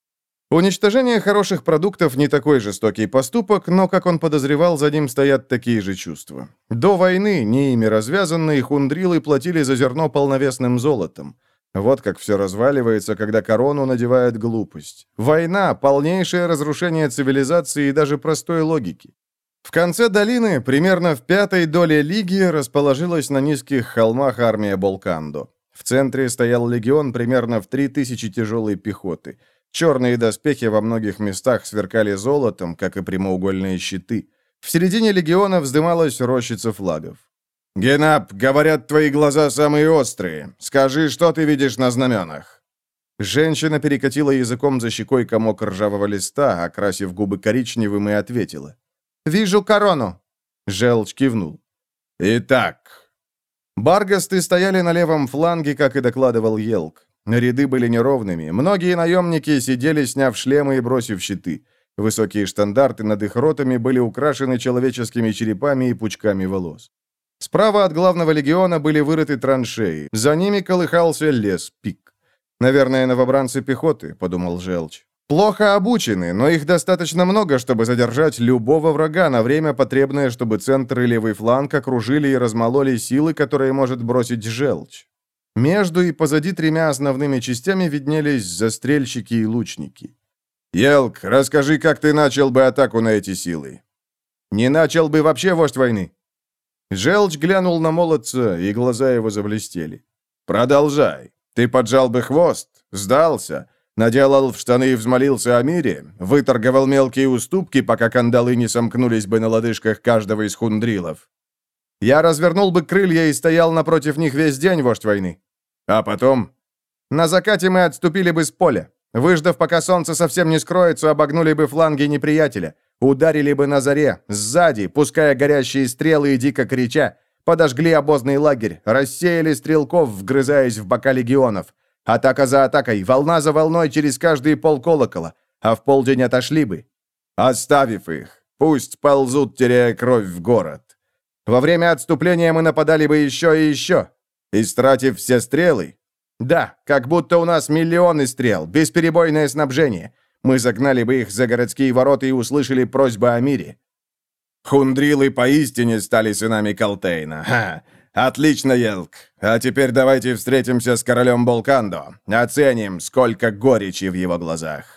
Уничтожение хороших продуктов не такой жестокий поступок, но, как он подозревал, за ним стоят такие же чувства. До войны, не ими развязанные, хундрилы платили за зерно полновесным золотом. Вот как все разваливается, когда корону надевает глупость. Война — полнейшее разрушение цивилизации и даже простой логики. В конце долины, примерно в пятой доле лиги, расположилась на низких холмах армия Болкандо. В центре стоял легион примерно в три тысячи тяжелой пехоты. Черные доспехи во многих местах сверкали золотом, как и прямоугольные щиты. В середине легиона вздымалась рощица флагов. «Генап, говорят, твои глаза самые острые. Скажи, что ты видишь на знаменах?» Женщина перекатила языком за щекой комок ржавого листа, окрасив губы коричневым, и ответила. «Вижу корону». Желчь кивнул. «Итак...» Баргасты стояли на левом фланге, как и докладывал Елк. Ряды были неровными. Многие наемники сидели, сняв шлемы и бросив щиты. Высокие штандарты над их ротами были украшены человеческими черепами и пучками волос. Справа от главного легиона были вырыты траншеи. За ними колыхался лес пик. «Наверное, новобранцы пехоты», — подумал Желчь. «Плохо обучены, но их достаточно много, чтобы задержать любого врага на время, потребное, чтобы центр и левый фланг окружили и размололи силы, которые может бросить Желчь». Между и позади тремя основными частями виднелись застрельщики и лучники. «Елк, расскажи, как ты начал бы атаку на эти силы?» «Не начал бы вообще, вождь войны». Желчь глянул на молодца, и глаза его заблестели. «Продолжай. Ты поджал бы хвост, сдался, наделал в штаны и взмолился о мире, выторговал мелкие уступки, пока кандалы не сомкнулись бы на лодыжках каждого из хундрилов. Я развернул бы крылья и стоял напротив них весь день, вождь войны. А потом? На закате мы отступили бы с поля. Выждав, пока солнце совсем не скроется, обогнули бы фланги неприятеля, ударили бы на заре, сзади, пуская горящие стрелы и дико крича, подожгли обозный лагерь, рассеяли стрелков, вгрызаясь в бока легионов. Атака за атакой, волна за волной через каждый полколокола, а в полдень отошли бы, оставив их. Пусть ползут, теряя кровь в город. Во время отступления мы нападали бы еще и еще, истратив все стрелы. Да, как будто у нас миллионы стрел, бесперебойное снабжение. Мы загнали бы их за городские ворота и услышали просьбы о мире. Хундрилы поистине стали сынами Калтейна. Ха! Отлично, Елк. А теперь давайте встретимся с королем Болкандо. Оценим, сколько горечи в его глазах.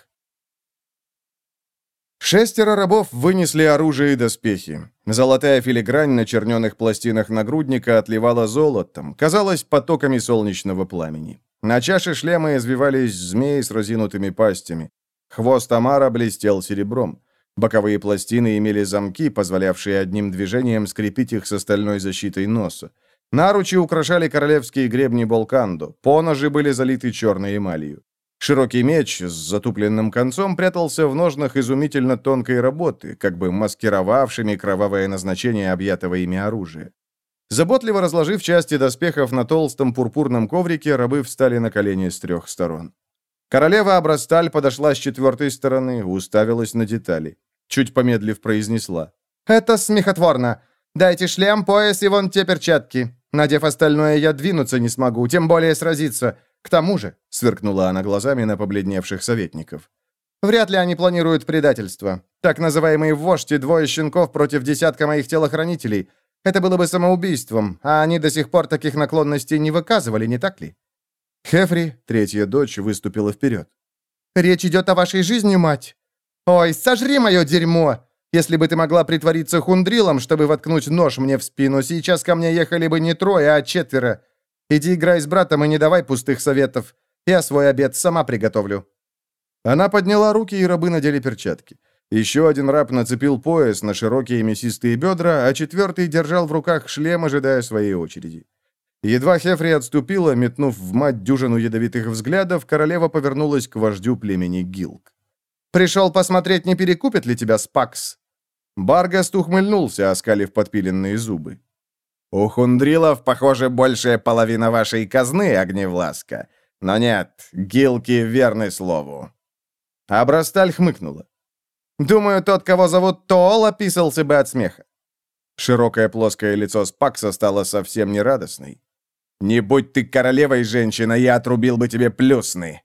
Шестеро рабов вынесли оружие и доспехи. Золотая филигрань на черненых пластинах нагрудника отливала золотом, казалось, потоками солнечного пламени. На чаше шлема извивались змеи с разинутыми пастями. Хвост омара блестел серебром. Боковые пластины имели замки, позволявшие одним движением скрепить их с остальной защитой носа. Наручи украшали королевские гребни Болкандо, поножи были залиты черной эмалью. Широкий меч с затупленным концом прятался в ножнах изумительно тонкой работы, как бы маскировавшими кровавое назначение объятого ими оружия. Заботливо разложив части доспехов на толстом пурпурном коврике, рабы встали на колени с трех сторон. Королева Абрасталь подошла с четвертой стороны, уставилась на детали. Чуть помедлив, произнесла: «Это смехотворно. Дайте шлем, пояс и вон те перчатки. Надев остальное, я двинуться не смогу, тем более сразиться. К тому же», — сверкнула она глазами на побледневших советников, «вряд ли они планируют предательство. Так называемые вождь и двое щенков против десятка моих телохранителей. Это было бы самоубийством, а они до сих пор таких наклонностей не выказывали, не так ли?» Хефри, третья дочь, выступила вперед. «Речь идет о вашей жизни, мать. Ой, сожри мое дерьмо! Если бы ты могла притвориться хундрилом, чтобы воткнуть нож мне в спину, сейчас ко мне ехали бы не трое, а четверо. Иди играй с братом и не давай пустых советов. Я свой обед сама приготовлю». Она подняла руки, и рабы надели перчатки. Еще один раб нацепил пояс на широкие мясистые бедра, а четвертый держал в руках шлем, ожидая своей очереди. Едва Хефри отступила, метнув в мать дюжину ядовитых взглядов, королева повернулась к вождю племени Гилк. «Пришел посмотреть, не перекупит ли тебя Спакс?» Баргаст ухмыльнулся, оскалив подпиленные зубы. «У хундрилов, похоже, большая половина вашей казны, Огневласка. Но нет, Гилки верны слову». Абрасталь хмыкнула. «Думаю, тот, кого зовут Тоол, описался бы от смеха». Широкое плоское лицо Спакса стало совсем нерадостной. «Не будь ты королевой, женщина, я отрубил бы тебе плюсны».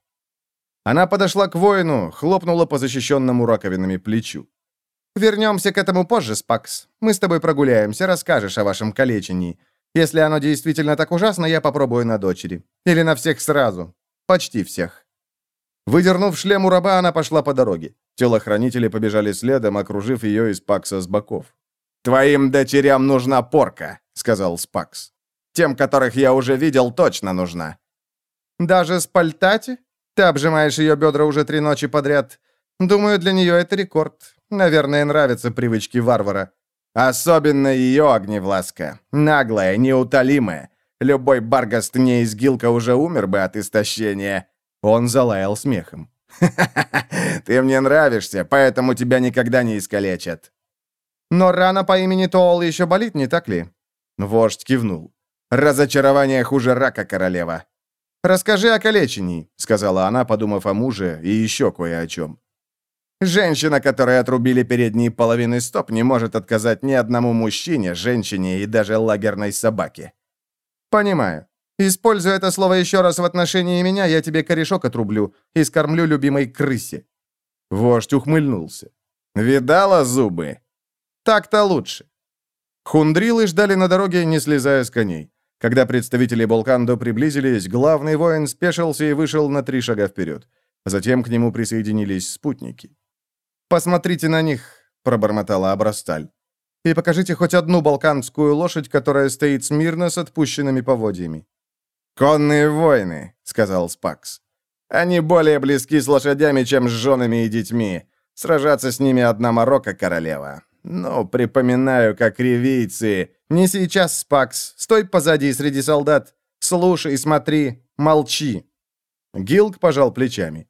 Она подошла к воину, хлопнула по защищенному раковинами плечу. «Вернемся к этому позже, Спакс. Мы с тобой прогуляемся, расскажешь о вашем калечении. Если оно действительно так ужасно, я попробую на дочери. Или на всех сразу. Почти всех». Выдернув шлем у раба, она пошла по дороге. Телохранители побежали следом, окружив ее и Спакса с боков. «Твоим дочерям нужна порка», — сказал Спакс. «Тем, которых я уже видел, точно нужна». «Даже с Пальтати? Ты обжимаешь ее бедра уже три ночи подряд. Думаю, для нее это рекорд. Наверное, нравятся привычки варвара». «Особенно ее, Огневласка. Наглая, неутолимая. Любой Баргаст не из Гилка уже умер бы от истощения». Он залаял смехом. «Ха-ха-ха! Ты мне нравишься, поэтому тебя никогда не искалечат». «Но рана по имени Тоол еще болит, не так ли?» Вождь кивнул. «Разочарование хуже рака, королева». «Расскажи о калечении», — сказала она, подумав о муже и еще кое о чем. «Женщина, которой отрубили передние половины стоп, не может отказать ни одному мужчине, женщине и даже лагерной собаке». «Понимаю. Используя это слово еще раз в отношении меня, я тебе корешок отрублю и скормлю любимой крысе». Вождь ухмыльнулся. «Видала зубы?» «Так-то лучше». Хундрилы ждали на дороге, не слезая с коней. Когда представители Болкандо приблизились, главный воин спешился и вышел на три шага вперед. Затем к нему присоединились спутники. «Посмотрите на них», — пробормотала Абрасталь. «И покажите хоть одну балканскую лошадь, которая стоит смирно с отпущенными поводьями». «Конные воины», — сказал Спакс. «Они более близки с лошадями, чем с женами и детьми. Сражаться с ними одна морока, королева. Но припоминаю, как ревийцы...» «Не сейчас, Спакс. Стой позади среди солдат. Слушай, смотри, молчи». Гилк пожал плечами.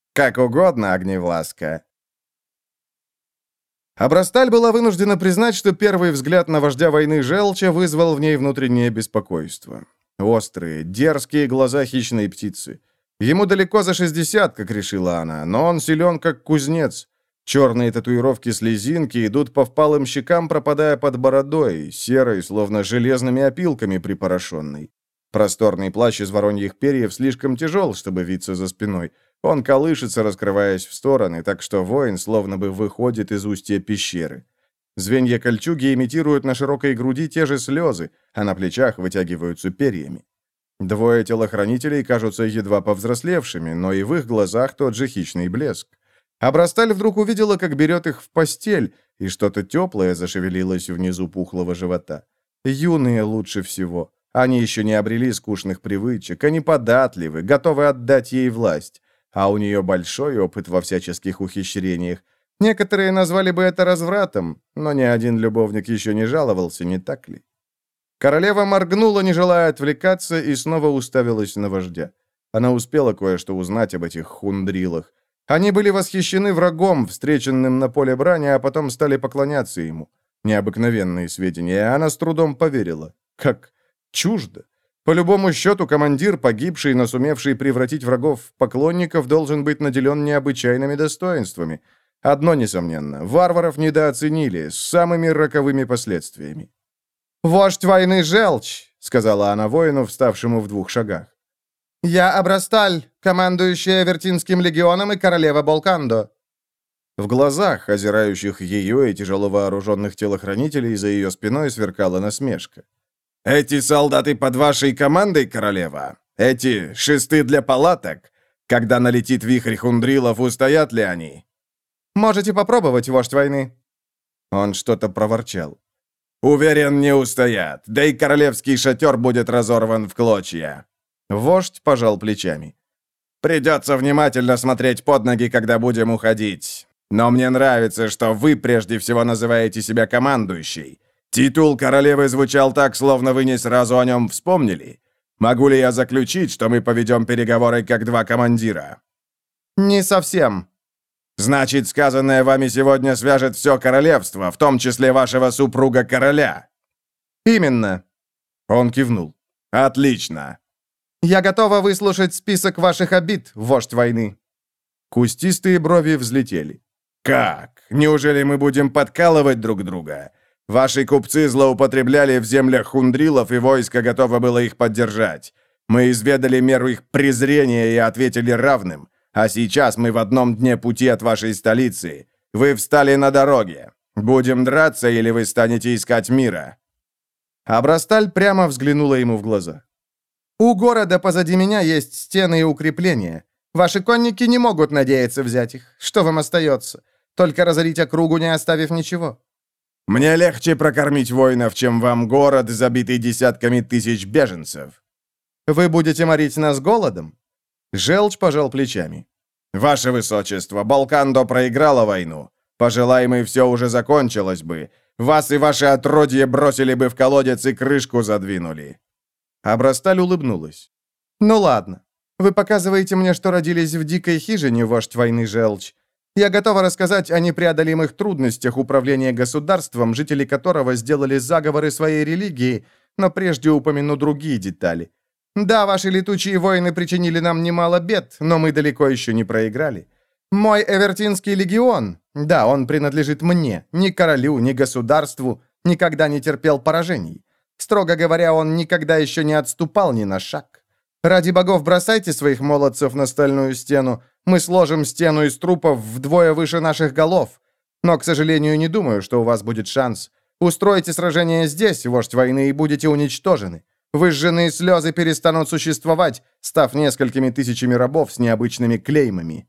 Как угодно, Огневласка. Абрасталь была вынуждена признать, что первый взгляд на вождя войны Желча вызвал в ней внутреннее беспокойство. Острые, дерзкие глаза хищной птицы. Ему далеко за шестьдесят, как решила она, но он силен, как кузнец. Черные татуировки-слезинки идут по впалым щекам, пропадая под бородой, серой, словно железными опилками припорошенной. Просторный плащ из вороньих перьев слишком тяжел, чтобы виться за спиной. Он колышется, раскрываясь в стороны, так что воин словно бы выходит из устья пещеры. Звенья кольчуги имитируют на широкой груди те же слезы, а на плечах вытягиваются перьями. Двое телохранителей кажутся едва повзрослевшими, но и в их глазах тот же хищный блеск. Абрасталь вдруг увидела, как берет их в постель, и что-то теплое зашевелилось внизу пухлого живота. Юные лучше всего. Они еще не обрели скучных привычек, они податливы, готовы отдать ей власть. А у нее большой опыт во всяческих ухищрениях. Некоторые назвали бы это развратом, но ни один любовник еще не жаловался, не так ли? Королева моргнула, не желая отвлекаться, и снова уставилась на вождя. Она успела кое-что узнать об этих хундрилах. Они были восхищены врагом, встреченным на поле брани, а потом стали поклоняться ему. Необыкновенные сведения, она с трудом поверила. Как чуждо. По любому счету, командир, погибший, но сумевший превратить врагов в поклонников, должен быть наделен необычайными достоинствами. Одно несомненно, варваров недооценили, с самыми роковыми последствиями. «Вождь войны Желчь», — сказала она воину, вставшему в двух шагах. «Я Абрасталь, командующая Вертинским легионом и королева Болкандо». В глазах, озирающих ее и тяжело вооруженных телохранителей, за ее спиной сверкала насмешка. «Эти солдаты под вашей командой, королева? Эти шесты для палаток? Когда налетит вихрь хундрилов, устоят ли они?» «Можете попробовать, вождь войны». Он что-то проворчал. «Уверен, не устоят, да и королевский шатер будет разорван в клочья». Вождь пожал плечами. «Придется внимательно смотреть под ноги, когда будем уходить. Но мне нравится, что вы прежде всего называете себя командующей. Титул королевы звучал так, словно вы не сразу о нем вспомнили. Могу ли я заключить, что мы поведем переговоры как два командира?» «Не совсем». «Значит, сказанное вами сегодня свяжет все королевство, в том числе вашего супруга-короля?» «Именно». Он кивнул. «Отлично». «Я готова выслушать список ваших обид, вождь войны». Кустистые брови взлетели. «Как? Неужели мы будем подкалывать друг друга? Ваши купцы злоупотребляли в землях хундрилов, и войско готово было их поддержать. Мы изведали меру их презрения и ответили равным. А сейчас мы в одном дне пути от вашей столицы. Вы встали на дороге. Будем драться, или вы станете искать мира?» Абрасталь прямо взглянула ему в глаза. «У города позади меня есть стены и укрепления. Ваши конники не могут надеяться взять их. Что вам остается? Только разорить округу, не оставив ничего». «Мне легче прокормить воинов, чем вам город, забитый десятками тысяч беженцев». «Вы будете морить нас голодом?» Желчь пожал плечами. «Ваше высочество, Болкандо проиграла войну. Пожелаемый все уже закончилось бы. Вас и ваши отродье бросили бы в колодец и крышку задвинули». Абрасталь улыбнулась. «Ну ладно. Вы показываете мне, что родились в дикой хижине, вождь войны Желчь. Я готова рассказать о непреодолимых трудностях управления государством, жители которого сделали заговоры своей религии, но прежде упомяну другие детали. Да, ваши летучие воины причинили нам немало бед, но мы далеко еще не проиграли. Мой Эвертинский легион, да, он принадлежит мне, ни королю, ни государству, никогда не терпел поражений. Строго говоря, он никогда еще не отступал ни на шаг. Ради богов, бросайте своих молодцев на стальную стену. Мы сложим стену из трупов вдвое выше наших голов. Но, к сожалению, не думаю, что у вас будет шанс. Устройте сражение здесь, вождь войны, и будете уничтожены. Выжженные слезы перестанут существовать, став несколькими тысячами рабов с необычными клеймами».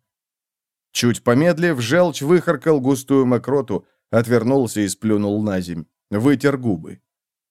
Чуть помедлив, Желчь выхаркал густую мокроту, отвернулся и сплюнул на земь. Вытер губы.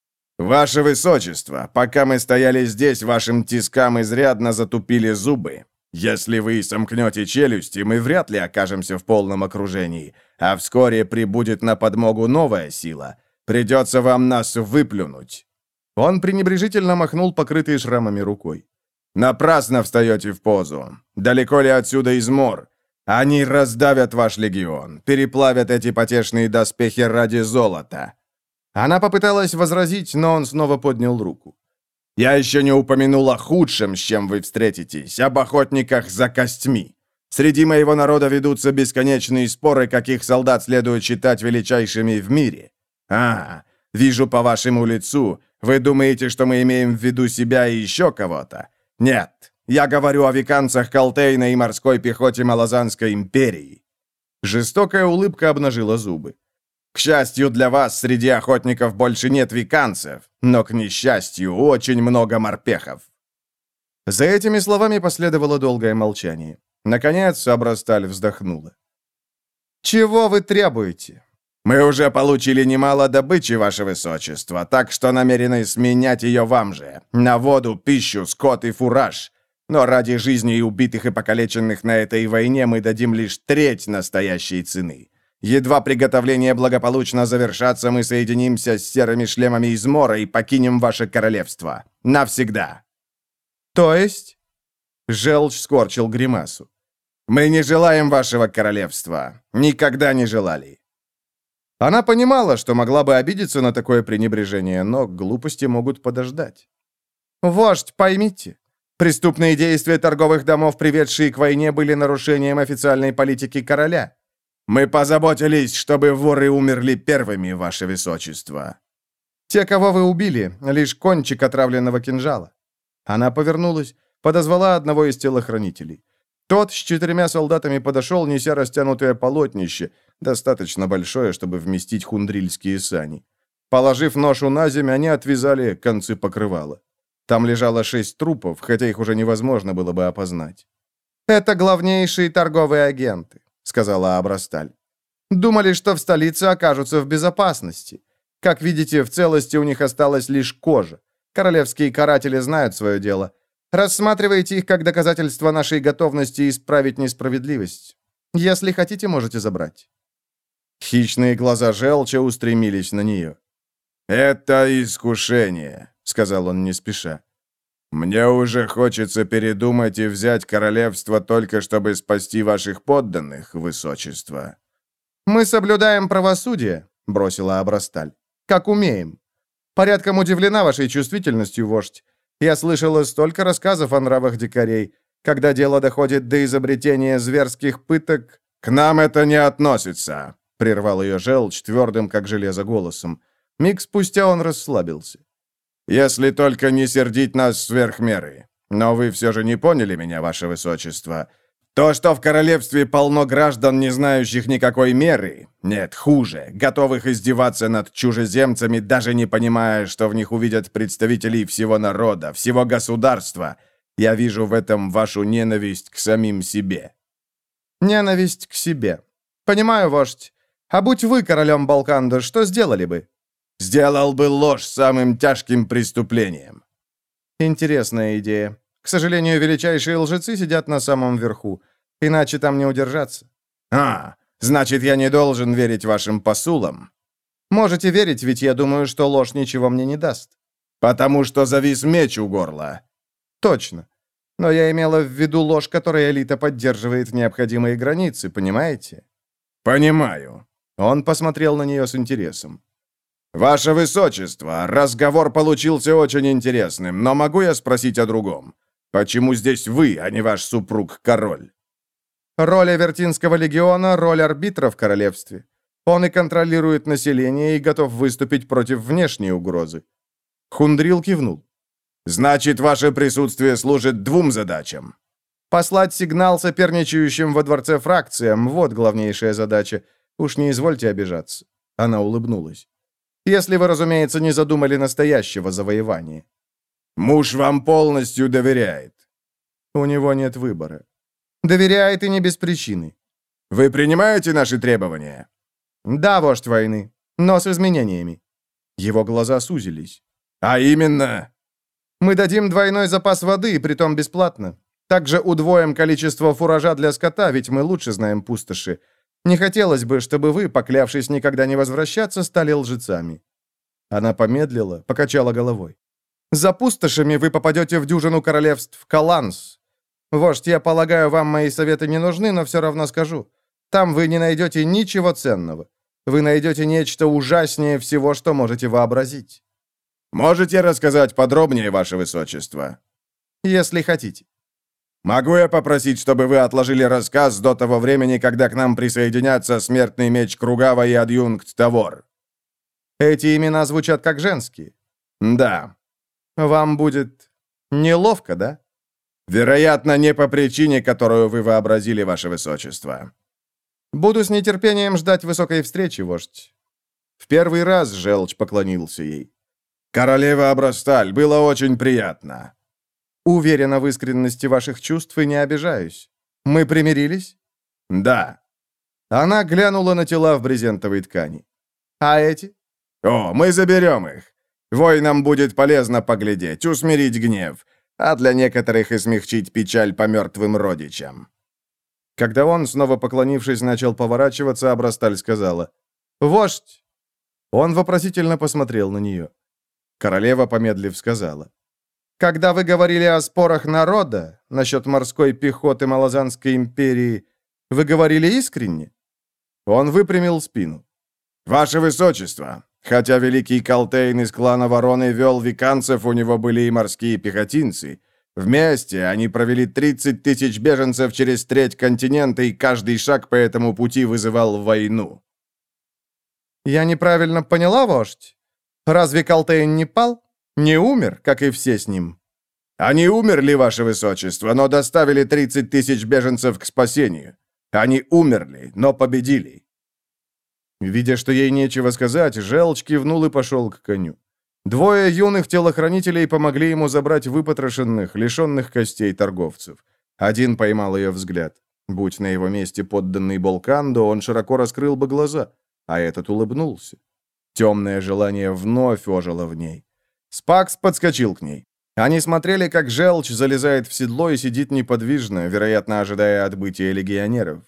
«Ваше высочество, пока мы стояли здесь, вашим тискам изрядно затупили зубы. Если вы сомкнете челюсти, мы вряд ли окажемся в полном окружении, а вскоре прибудет на подмогу новая сила. Придется вам нас выплюнуть». Он пренебрежительно махнул покрытой шрамами рукой. «Напрасно встаете в позу. Далеко ли отсюда Измор? Они раздавят ваш легион, переплавят эти потешные доспехи ради золота». Она попыталась возразить, но он снова поднял руку. «Я еще не упомянул о худшем, с чем вы встретитесь, об охотниках за костьми. Среди моего народа ведутся бесконечные споры, каких солдат следует считать величайшими в мире. А, вижу по вашему лицу, вы думаете, что мы имеем в виду себя и еще кого-то? Нет, я говорю о веканцах Колтейна и морской пехоте Малазанской империи». Жестокая улыбка обнажила зубы. «К счастью для вас, среди охотников больше нет веканцев, но, к несчастью, очень много морпехов». За этими словами последовало долгое молчание. Наконец, Абрасталь вздохнула. «Чего вы требуете?» «Мы уже получили немало добычи, ваше высочество, так что намерены сменять ее вам же. На воду, пищу, скот и фураж. Но ради жизни убитых и покалеченных на этой войне мы дадим лишь треть настоящей цены. Едва приготовления благополучно завершатся, мы соединимся с серыми шлемами Измора и покинем ваше королевство. Навсегда». «То есть?» Желчь скорчил гримасу. «Мы не желаем вашего королевства. Никогда не желали». Она понимала, что могла бы обидеться на такое пренебрежение, но глупости могут подождать. «Вождь, поймите, преступные действия торговых домов, приведшие к войне, были нарушением официальной политики короля. Мы позаботились, чтобы воры умерли первыми, ваше высочество». «Те, кого вы убили, лишь кончик отравленного кинжала». Она повернулась, подозвала одного из телохранителей. Тот с четырьмя солдатами подошел, неся растянутое полотнище, достаточно большое, чтобы вместить хундрильские сани. Положив ношу на землю, они отвязали концы покрывала. Там лежало шесть трупов, хотя их уже невозможно было бы опознать. «Это главнейшие торговые агенты», — сказала Абрасталь. «Думали, что в столице окажутся в безопасности. Как видите, в целости у них осталась лишь кожа. Королевские каратели знают свое дело. Рассматривайте их как доказательство нашей готовности исправить несправедливость. Если хотите, можете забрать». Хищные глаза желча устремились на нее. «Это искушение», — сказал он не спеша. «Мне уже хочется передумать и взять королевство только чтобы спасти ваших подданных, высочество». «Мы соблюдаем правосудие», — бросила Абрасталь. «Как умеем. Порядком удивлена вашей чувствительностью, вождь. Я слышала столько рассказов о нравах дикарей. Когда дело доходит до изобретения зверских пыток...» «К нам это не относится», — прервал ее желчь твердым, как железо, голосом. Миг спустя он расслабился. «Если только не сердить нас сверх меры. Но вы все же не поняли меня, ваше высочество. То, что в королевстве полно граждан, не знающих никакой меры, нет, хуже, готовых издеваться над чужеземцами, даже не понимая, что в них увидят представителей всего народа, всего государства. Я вижу в этом вашу ненависть к самим себе». «Ненависть к себе. Понимаю, вождь. А будь вы королем Балканда, что сделали бы?» «Сделал бы ложь самым тяжким преступлением». «Интересная идея. К сожалению, величайшие лжецы сидят на самом верху. Иначе там не удержаться». «А, значит, я не должен верить вашим посулам?» «Можете верить, ведь я думаю, что ложь ничего мне не даст». «Потому что завис меч у горла». «Точно. Но я имела в виду ложь, которой элита поддерживает необходимые границы, понимаете?» «Понимаю». Он посмотрел на нее с интересом. «Ваше высочество, разговор получился очень интересным, но могу я спросить о другом? Почему здесь вы, а не ваш супруг-король?» «Роль Авертинского легиона — роль арбитра в королевстве. Он и контролирует население и готов выступить против внешней угрозы». Хундрил кивнул. «Значит, ваше присутствие служит двум задачам». «Послать сигнал соперничающим во дворце фракциям — вот главнейшая задача. Уж не извольте обижаться». Она улыбнулась. «Если вы, разумеется, не задумали настоящего завоевания». «Муж вам полностью доверяет». «У него нет выбора». «Доверяет и не без причины». «Вы принимаете наши требования?» «Да, вождь войны, но с изменениями». Его глаза сузились. «А именно?» «Мы дадим двойной запас воды, притом бесплатно. Также удвоим количество фуража для скота, ведь мы лучше знаем пустоши. Не хотелось бы, чтобы вы, поклявшись никогда не возвращаться, стали лжецами». Она помедлила, покачала головой. «За пустошами вы попадете в дюжину королевств Каланс. Вождь, я полагаю, вам мои советы не нужны, но все равно скажу. Там вы не найдете ничего ценного. Вы найдете нечто ужаснее всего, что можете вообразить. Можете рассказать подробнее, ваше высочество? Если хотите. Могу я попросить, чтобы вы отложили рассказ до того времени, когда к нам присоединятся смертный меч Кругава и адъюнкт Тавор? Эти имена звучат как женские. Да. Вам будет неловко, да? Вероятно, не по причине, которую вы вообразили, ваше высочество. Буду с нетерпением ждать высокой встречи, вождь. В первый раз желчь поклонился ей. Королева Абрасталь, было очень приятно. Уверена в искренности ваших чувств и не обижаюсь. Мы примирились? Да. Она глянула на тела в брезентовой ткани. А эти? О, мы заберем их. Воинам будет полезно поглядеть, усмирить гнев, а для некоторых и смягчить печаль по мертвым родичам. Когда он, снова поклонившись, начал поворачиваться, Абрасталь сказала: «Вождь!» Он вопросительно посмотрел на нее. Королева, помедлив, сказала: «Когда вы говорили о спорах народа насчет морской пехоты Малазанской империи, вы говорили искренне?» Он выпрямил спину. «Ваше высочество, хотя великий Калтейн из клана Вороны вел веканцев, у него были и морские пехотинцы. Вместе они провели тридцать тысяч беженцев через треть континента, и каждый шаг по этому пути вызывал войну». «Я неправильно поняла, вождь? Разве Калтейн не пал? Не умер, как и все с ним?» «Они умерли, ваше высочество, но доставили тридцать тысяч беженцев к спасению. Они умерли, но победили». Видя, что ей нечего сказать, желчь кивнул и пошел к коню. Двое юных телохранителей помогли ему забрать выпотрошенных, лишенных костей торговцев. Один поймал ее взгляд. Будь на его месте подданный Болкандо, он широко раскрыл бы глаза, а этот улыбнулся. Темное желание вновь ожило в ней. Спакс подскочил к ней. Они смотрели, как желчь залезает в седло и сидит неподвижно, вероятно, ожидая отбытия легионеров.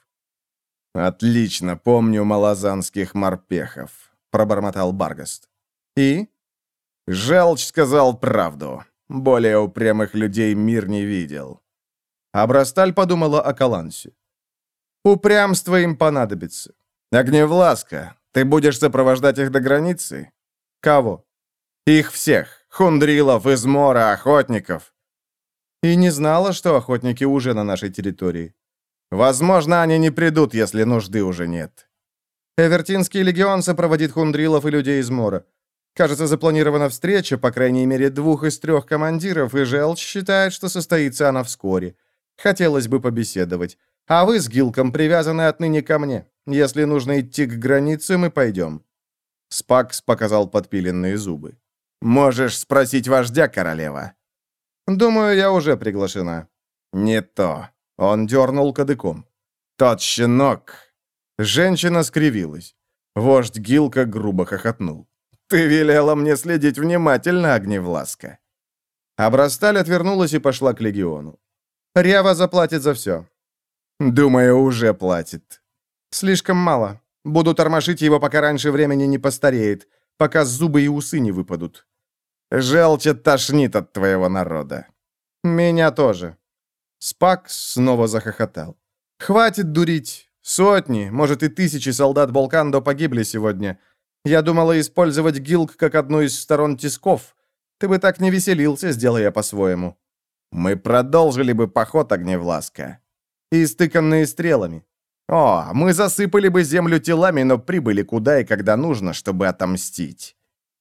«Отлично, помню малазанских морпехов», — пробормотал Баргаст. «И?» «Желчь сказал правду. Более упрямых людей мир не видел». Абрасталь подумала о Калансе. «Упрямство им понадобится». «Огневласка, ты будешь сопровождать их до границы?» «Кого?» «Их всех. Хундрилов, Измора, охотников». «И не знала, что охотники уже на нашей территории». «Возможно, они не придут, если нужды уже нет». «Эвертинский легион сопроводит хундрилов и людей Измора. Кажется, запланирована встреча, по крайней мере, двух из трех командиров, и Желчь считает, что состоится она вскоре. Хотелось бы побеседовать. А вы с Гилком привязаны отныне ко мне. Если нужно идти к границе, мы пойдем». Спакс показал подпиленные зубы. «Можешь спросить вождя, королева». «Думаю, я уже приглашена». «Не то». Он дернул кадыком. «Тот щенок». Женщина скривилась. Вождь Гилка грубо хохотнул. «Ты велела мне следить внимательно, Огневласка». Абрасталь отвернулась и пошла к легиону. «Рява заплатит за все». «Думаю, уже платит». «Слишком мало. Буду тормошить его, пока раньше времени не постареет, пока зубы и усы не выпадут». «Желчь тошнит от твоего народа». «Меня тоже». Спакс снова захохотал. «Хватит дурить. Сотни, может и тысячи солдат Болкандо погибли сегодня. Я думала использовать Гилк как одну из сторон тисков. Ты бы так не веселился, сделая по-своему». «Мы продолжили бы поход, Огневласка». «Истыканные стрелами». «О, мы засыпали бы землю телами, но прибыли куда и когда нужно, чтобы отомстить».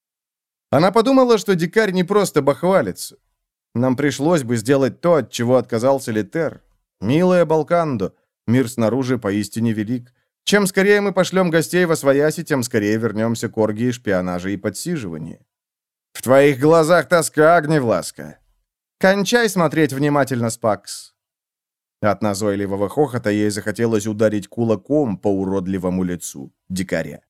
Она подумала, что дикарь не просто бахвалится. Нам пришлось бы сделать то, от чего отказался Литер. Милая Болкандо, мир снаружи поистине велик. Чем скорее мы пошлем гостей во свояси, тем скорее вернемся к оргии шпионажа и подсиживания. В твоих глазах тоска, Огневласка. Кончай смотреть внимательно, Спакс. От назойливого хохота ей захотелось ударить кулаком по уродливому лицу дикаря.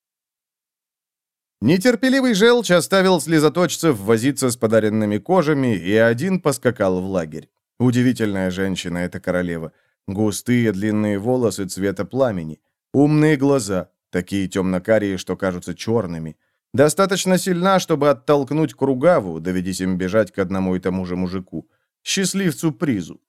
Нетерпеливый желчь оставил слезоточцев возиться с подаренными кожами, и один поскакал в лагерь. Удивительная женщина эта королева. Густые длинные волосы цвета пламени. Умные глаза, такие темно-карие, что кажутся черными. Достаточно сильна, чтобы оттолкнуть Кругаву, доведись им бежать к одному и тому же мужику. Счастливцу Призу.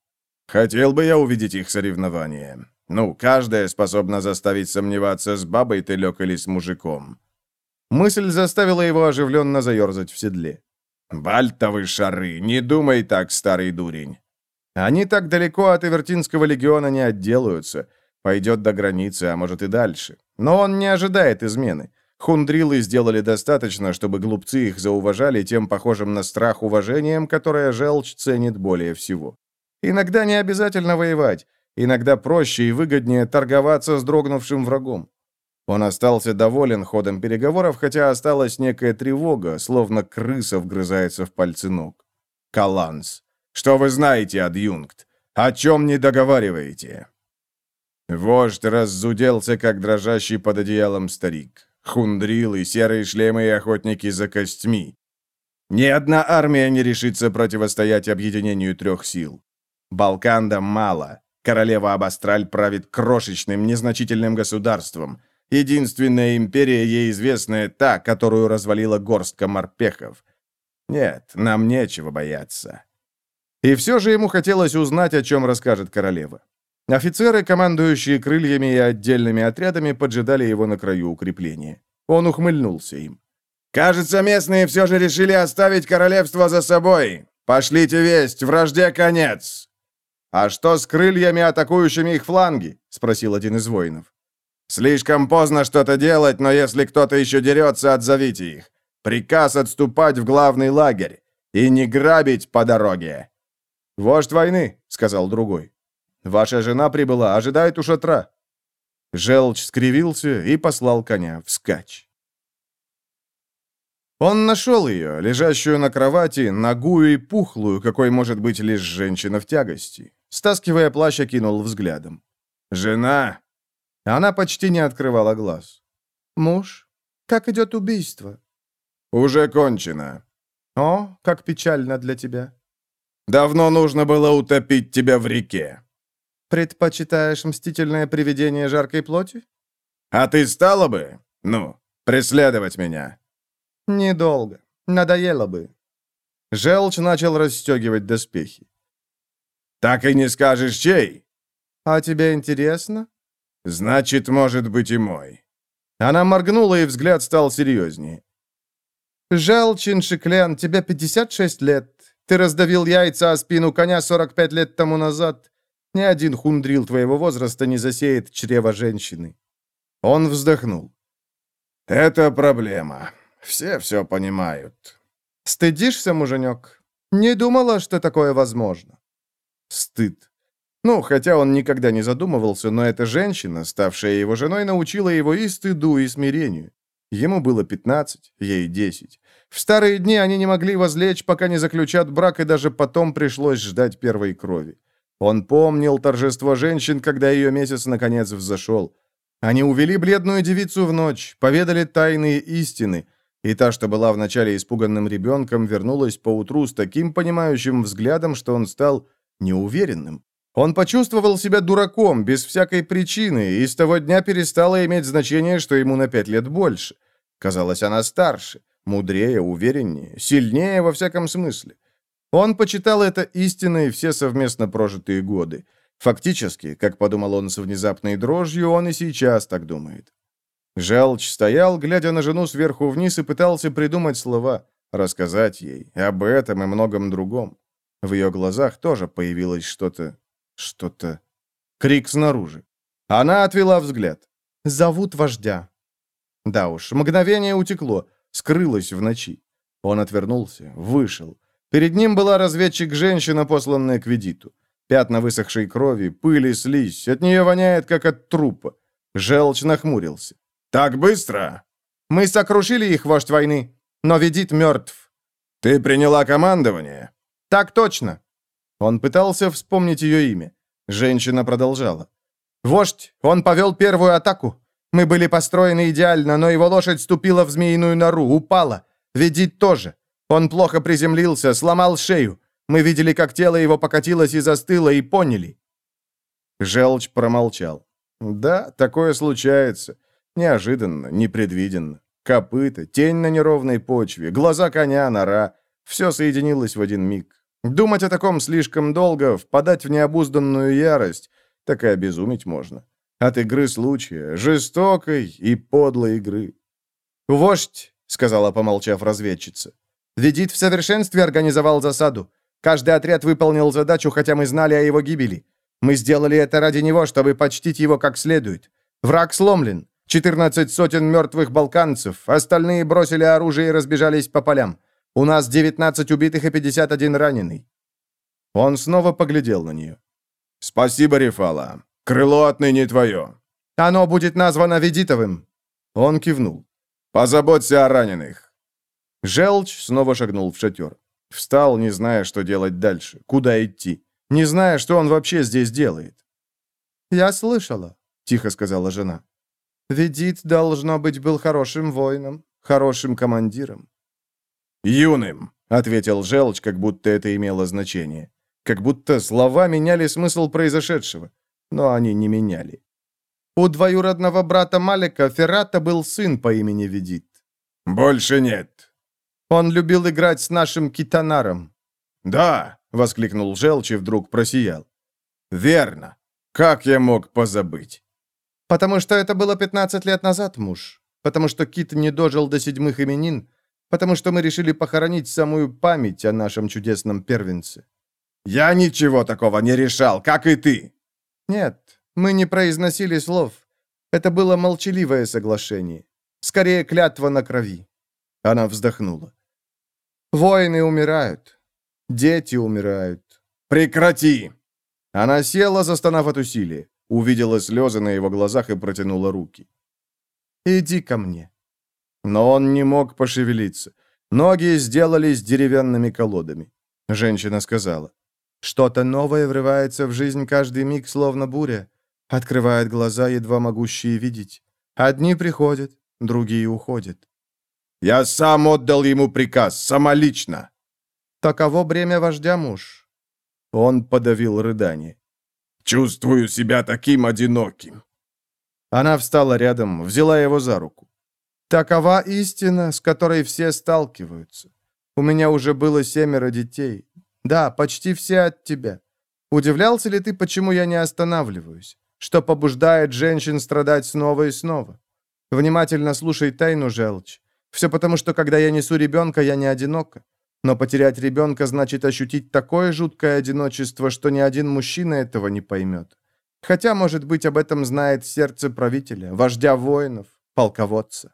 Хотел бы я увидеть их соревнования. Ну, каждая способна заставить сомневаться, с бабой ты лег или с мужиком. Мысль заставила его оживленно заерзать в седле. «Бальтовы шары, не думай так, старый дурень». Они так далеко от Эвертинского легиона не отделаются. Пойдет до границы, а может и дальше. Но он не ожидает измены. Хундрилы сделали достаточно, чтобы глупцы их зауважали тем похожим на страх уважением, которое желчь ценит более всего. Иногда не обязательно воевать. Иногда проще и выгоднее торговаться с дрогнувшим врагом. Он остался доволен ходом переговоров, хотя осталась некая тревога, словно крыса вгрызается в пальцы ног. «Каланс, что вы знаете, адъюнкт? О чем не договариваете?» Вождь раззуделся, как дрожащий под одеялом старик. Хундрилы, серые шлемы и охотники за костьми. Ни одна армия не решится противостоять объединению трех сил. Балканда мало. Королева Абастраль правит крошечным, незначительным государством. Единственная империя, ей известная, та, которую развалила горстка морпехов. Нет, нам нечего бояться. И все же ему хотелось узнать, о чем расскажет королева. Офицеры, командующие крыльями и отдельными отрядами, поджидали его на краю укрепления. Он ухмыльнулся им. «Кажется, местные все же решили оставить королевство за собой. Пошлите весть, вражде конец!» «А что с крыльями, атакующими их фланги?» — спросил один из воинов. «Слишком поздно что-то делать, но если кто-то еще дерется, отзовите их. Приказ отступать в главный лагерь и не грабить по дороге». «Вождь войны», — сказал другой. «Ваша жена прибыла, ожидает у шатра». Желчь скривился и послал коня вскачь. Он нашел ее, лежащую на кровати, нагую и пухлую, какой может быть лишь женщина в тягости. Стаскивая плащ, окинул взглядом. «Жена?» Она почти не открывала глаз. «Муж? Как идет убийство?» «Уже кончено». «О, как печально для тебя». «Давно нужно было утопить тебя в реке». «Предпочитаешь мстительное привидение жаркой плоти?» «А ты стала бы, ну, преследовать меня?» «Недолго. Надоело бы». Желчь начал расстегивать доспехи. «Так и не скажешь, чей?» «А тебе интересно?» «Значит, может быть и мой». Она моргнула, и взгляд стал серьезнее. «Желчь, Иншиклен, тебе пятьдесят шесть лет. Ты раздавил яйца о спину коня сорок пять лет тому назад. Ни один хундрил твоего возраста не засеет чрево женщины». Он вздохнул. «Это проблема. Все все понимают». «Стыдишься, муженек? Не думала, что такое возможно». Стыд. Ну, хотя он никогда не задумывался, но эта женщина, ставшая его женой, научила его и стыду, и смирению. Ему было пятнадцать, ей десять. В старые дни они не могли возлечь, пока не заключат брак, и даже потом пришлось ждать первой крови. Он помнил торжество женщин, когда ее месяц наконец взошел. Они увели бледную девицу в ночь, поведали тайные истины, и та, что была вначале испуганным ребенком, вернулась поутру с таким понимающим взглядом, что он стал неуверенным. Он почувствовал себя дураком, без всякой причины, и с того дня перестало иметь значение, что ему на пять лет больше. Казалось, она старше, мудрее, увереннее, сильнее во всяком смысле. Он почитал это истиной все совместно прожитые годы. Фактически, как подумал он с внезапной дрожью, он и сейчас так думает. Желчь стоял, глядя на жену сверху вниз, и пытался придумать слова, рассказать ей об этом и многом другом. В ее глазах тоже появилось что-то... что-то... Крик снаружи. Она отвела взгляд. «Зовут вождя». Да уж, мгновение утекло, скрылось в ночи. Он отвернулся, вышел. Перед ним была разведчик-женщина, посланная к Ведиту. Пятна высохшей крови, пыль и слизь. От нее воняет, как от трупа. Желчь нахмурился. «Так быстро?» «Мы сокрушили их, вождь войны, но Ведит мертв». «Ты приняла командование?» «Так точно». Он пытался вспомнить ее имя. Женщина продолжала. «Вождь, он повел первую атаку. Мы были построены идеально, но его лошадь ступила в змеиную нору, упала. Ведит тоже. Он плохо приземлился, сломал шею. Мы видели, как тело его покатилось и застыло, и поняли». Желчь промолчал. «Да, такое случается. Неожиданно, непредвиденно. Копыта, тень на неровной почве, глаза коня, нора. Все соединилось в один миг. Думать о таком слишком долго, впадать в необузданную ярость, так и обезуметь можно. От игры случая, жестокой и подлой игры. «Вождь», — сказала, помолчав разведчица, — «Ведит в совершенстве организовал засаду. Каждый отряд выполнил задачу, хотя мы знали о его гибели. Мы сделали это ради него, чтобы почтить его как следует. Враг сломлен. четырнадцать сотен мертвых балканцев. Остальные бросили оружие и разбежались по полям. У нас девятнадцать убитых и пятьдесят один раненый». Он снова поглядел на нее. «Спасибо, Рефала. Крыло отныне твое». «Оно будет названо Ведитовым». Он кивнул. «Позаботься о раненых». Желчь снова шагнул в шатер. Встал, не зная, что делать дальше, куда идти, не зная, что он вообще здесь делает. «Я слышала», — тихо сказала жена. «Ведит, должно быть, был хорошим воином, хорошим командиром». «Юным», — ответил Желчь, как будто это имело значение. Как будто слова меняли смысл произошедшего, но они не меняли. «У двоюродного брата Малика Феррата был сын по имени Ведит». «Больше нет». «Он любил играть с нашим китанаром». «Да», — воскликнул Желчь и вдруг просиял. «Верно. Как я мог позабыть?» «Потому что это было пятнадцать лет назад, муж. Потому что Кит не дожил до седьмых именин. Потому что мы решили похоронить самую память о нашем чудесном первенце». «Я ничего такого не решал, как и ты». «Нет, мы не произносили слов. Это было молчаливое соглашение. Скорее, клятва на крови». Она вздохнула. «Воины умирают. Дети умирают». «Прекрати!» Она села, застонав от усилия. Увидела слезы на его глазах и протянула руки. «Иди ко мне». Но он не мог пошевелиться. Ноги сделались деревянными колодами. Женщина сказала. «Что-то новое врывается в жизнь каждый миг, словно буря. Открывает глаза, едва могущие видеть. Одни приходят, другие уходят». «Я сам отдал ему приказ, самолично». «Таково бремя вождя, муж». Он подавил рыдание. «Чувствую себя таким одиноким». Она встала рядом, взяла его за руку. «Такова истина, с которой все сталкиваются. У меня уже было семеро детей. Да, почти все от тебя. Удивлялся ли ты, почему я не останавливаюсь? Что побуждает женщин страдать снова и снова? Внимательно слушай тайну, Желчь. Все потому, что когда я несу ребенка, я не одинока. Но потерять ребенка значит ощутить такое жуткое одиночество, что ни один мужчина этого не поймет. Хотя, может быть, об этом знает сердце правителя, вождя воинов, полководца».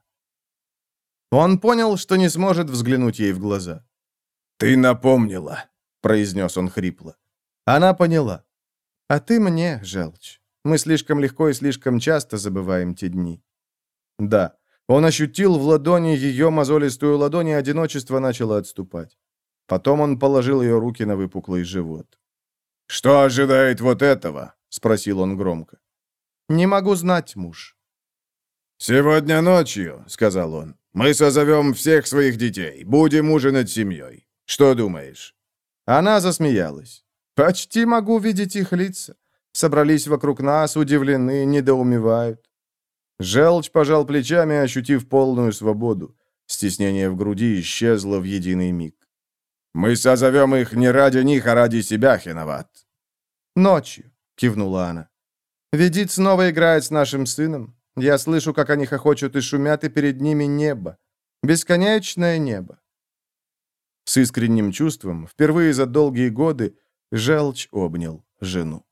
Он понял, что не сможет взглянуть ей в глаза. «Ты напомнила», — произнес он хрипло. Она поняла. «А ты мне, Желчь. Мы слишком легко и слишком часто забываем те дни». Да, он ощутил в ладони ее мозолистую ладонь, и одиночество начало отступать. Потом он положил ее руки на выпуклый живот. «Что ожидает вот этого?» — спросил он громко. «Не могу знать, муж». «Сегодня ночью», — сказал он, — «мы созовем всех своих детей, будем ужинать семьей. Что думаешь?» Она засмеялась. «Почти могу видеть их лица. Собрались вокруг нас, удивлены, недоумевают». Желчь пожал плечами, ощутив полную свободу. Стеснение в груди исчезло в единый миг. «Мы созовем их не ради них, а ради себя, Хеноват». «Ночью», — кивнула она. «Ведит снова играет с нашим сыном. Я слышу, как они хохочут и шумят, и перед ними небо. Бесконечное небо». С искренним чувством, впервые за долгие годы, Желчь обнял жену.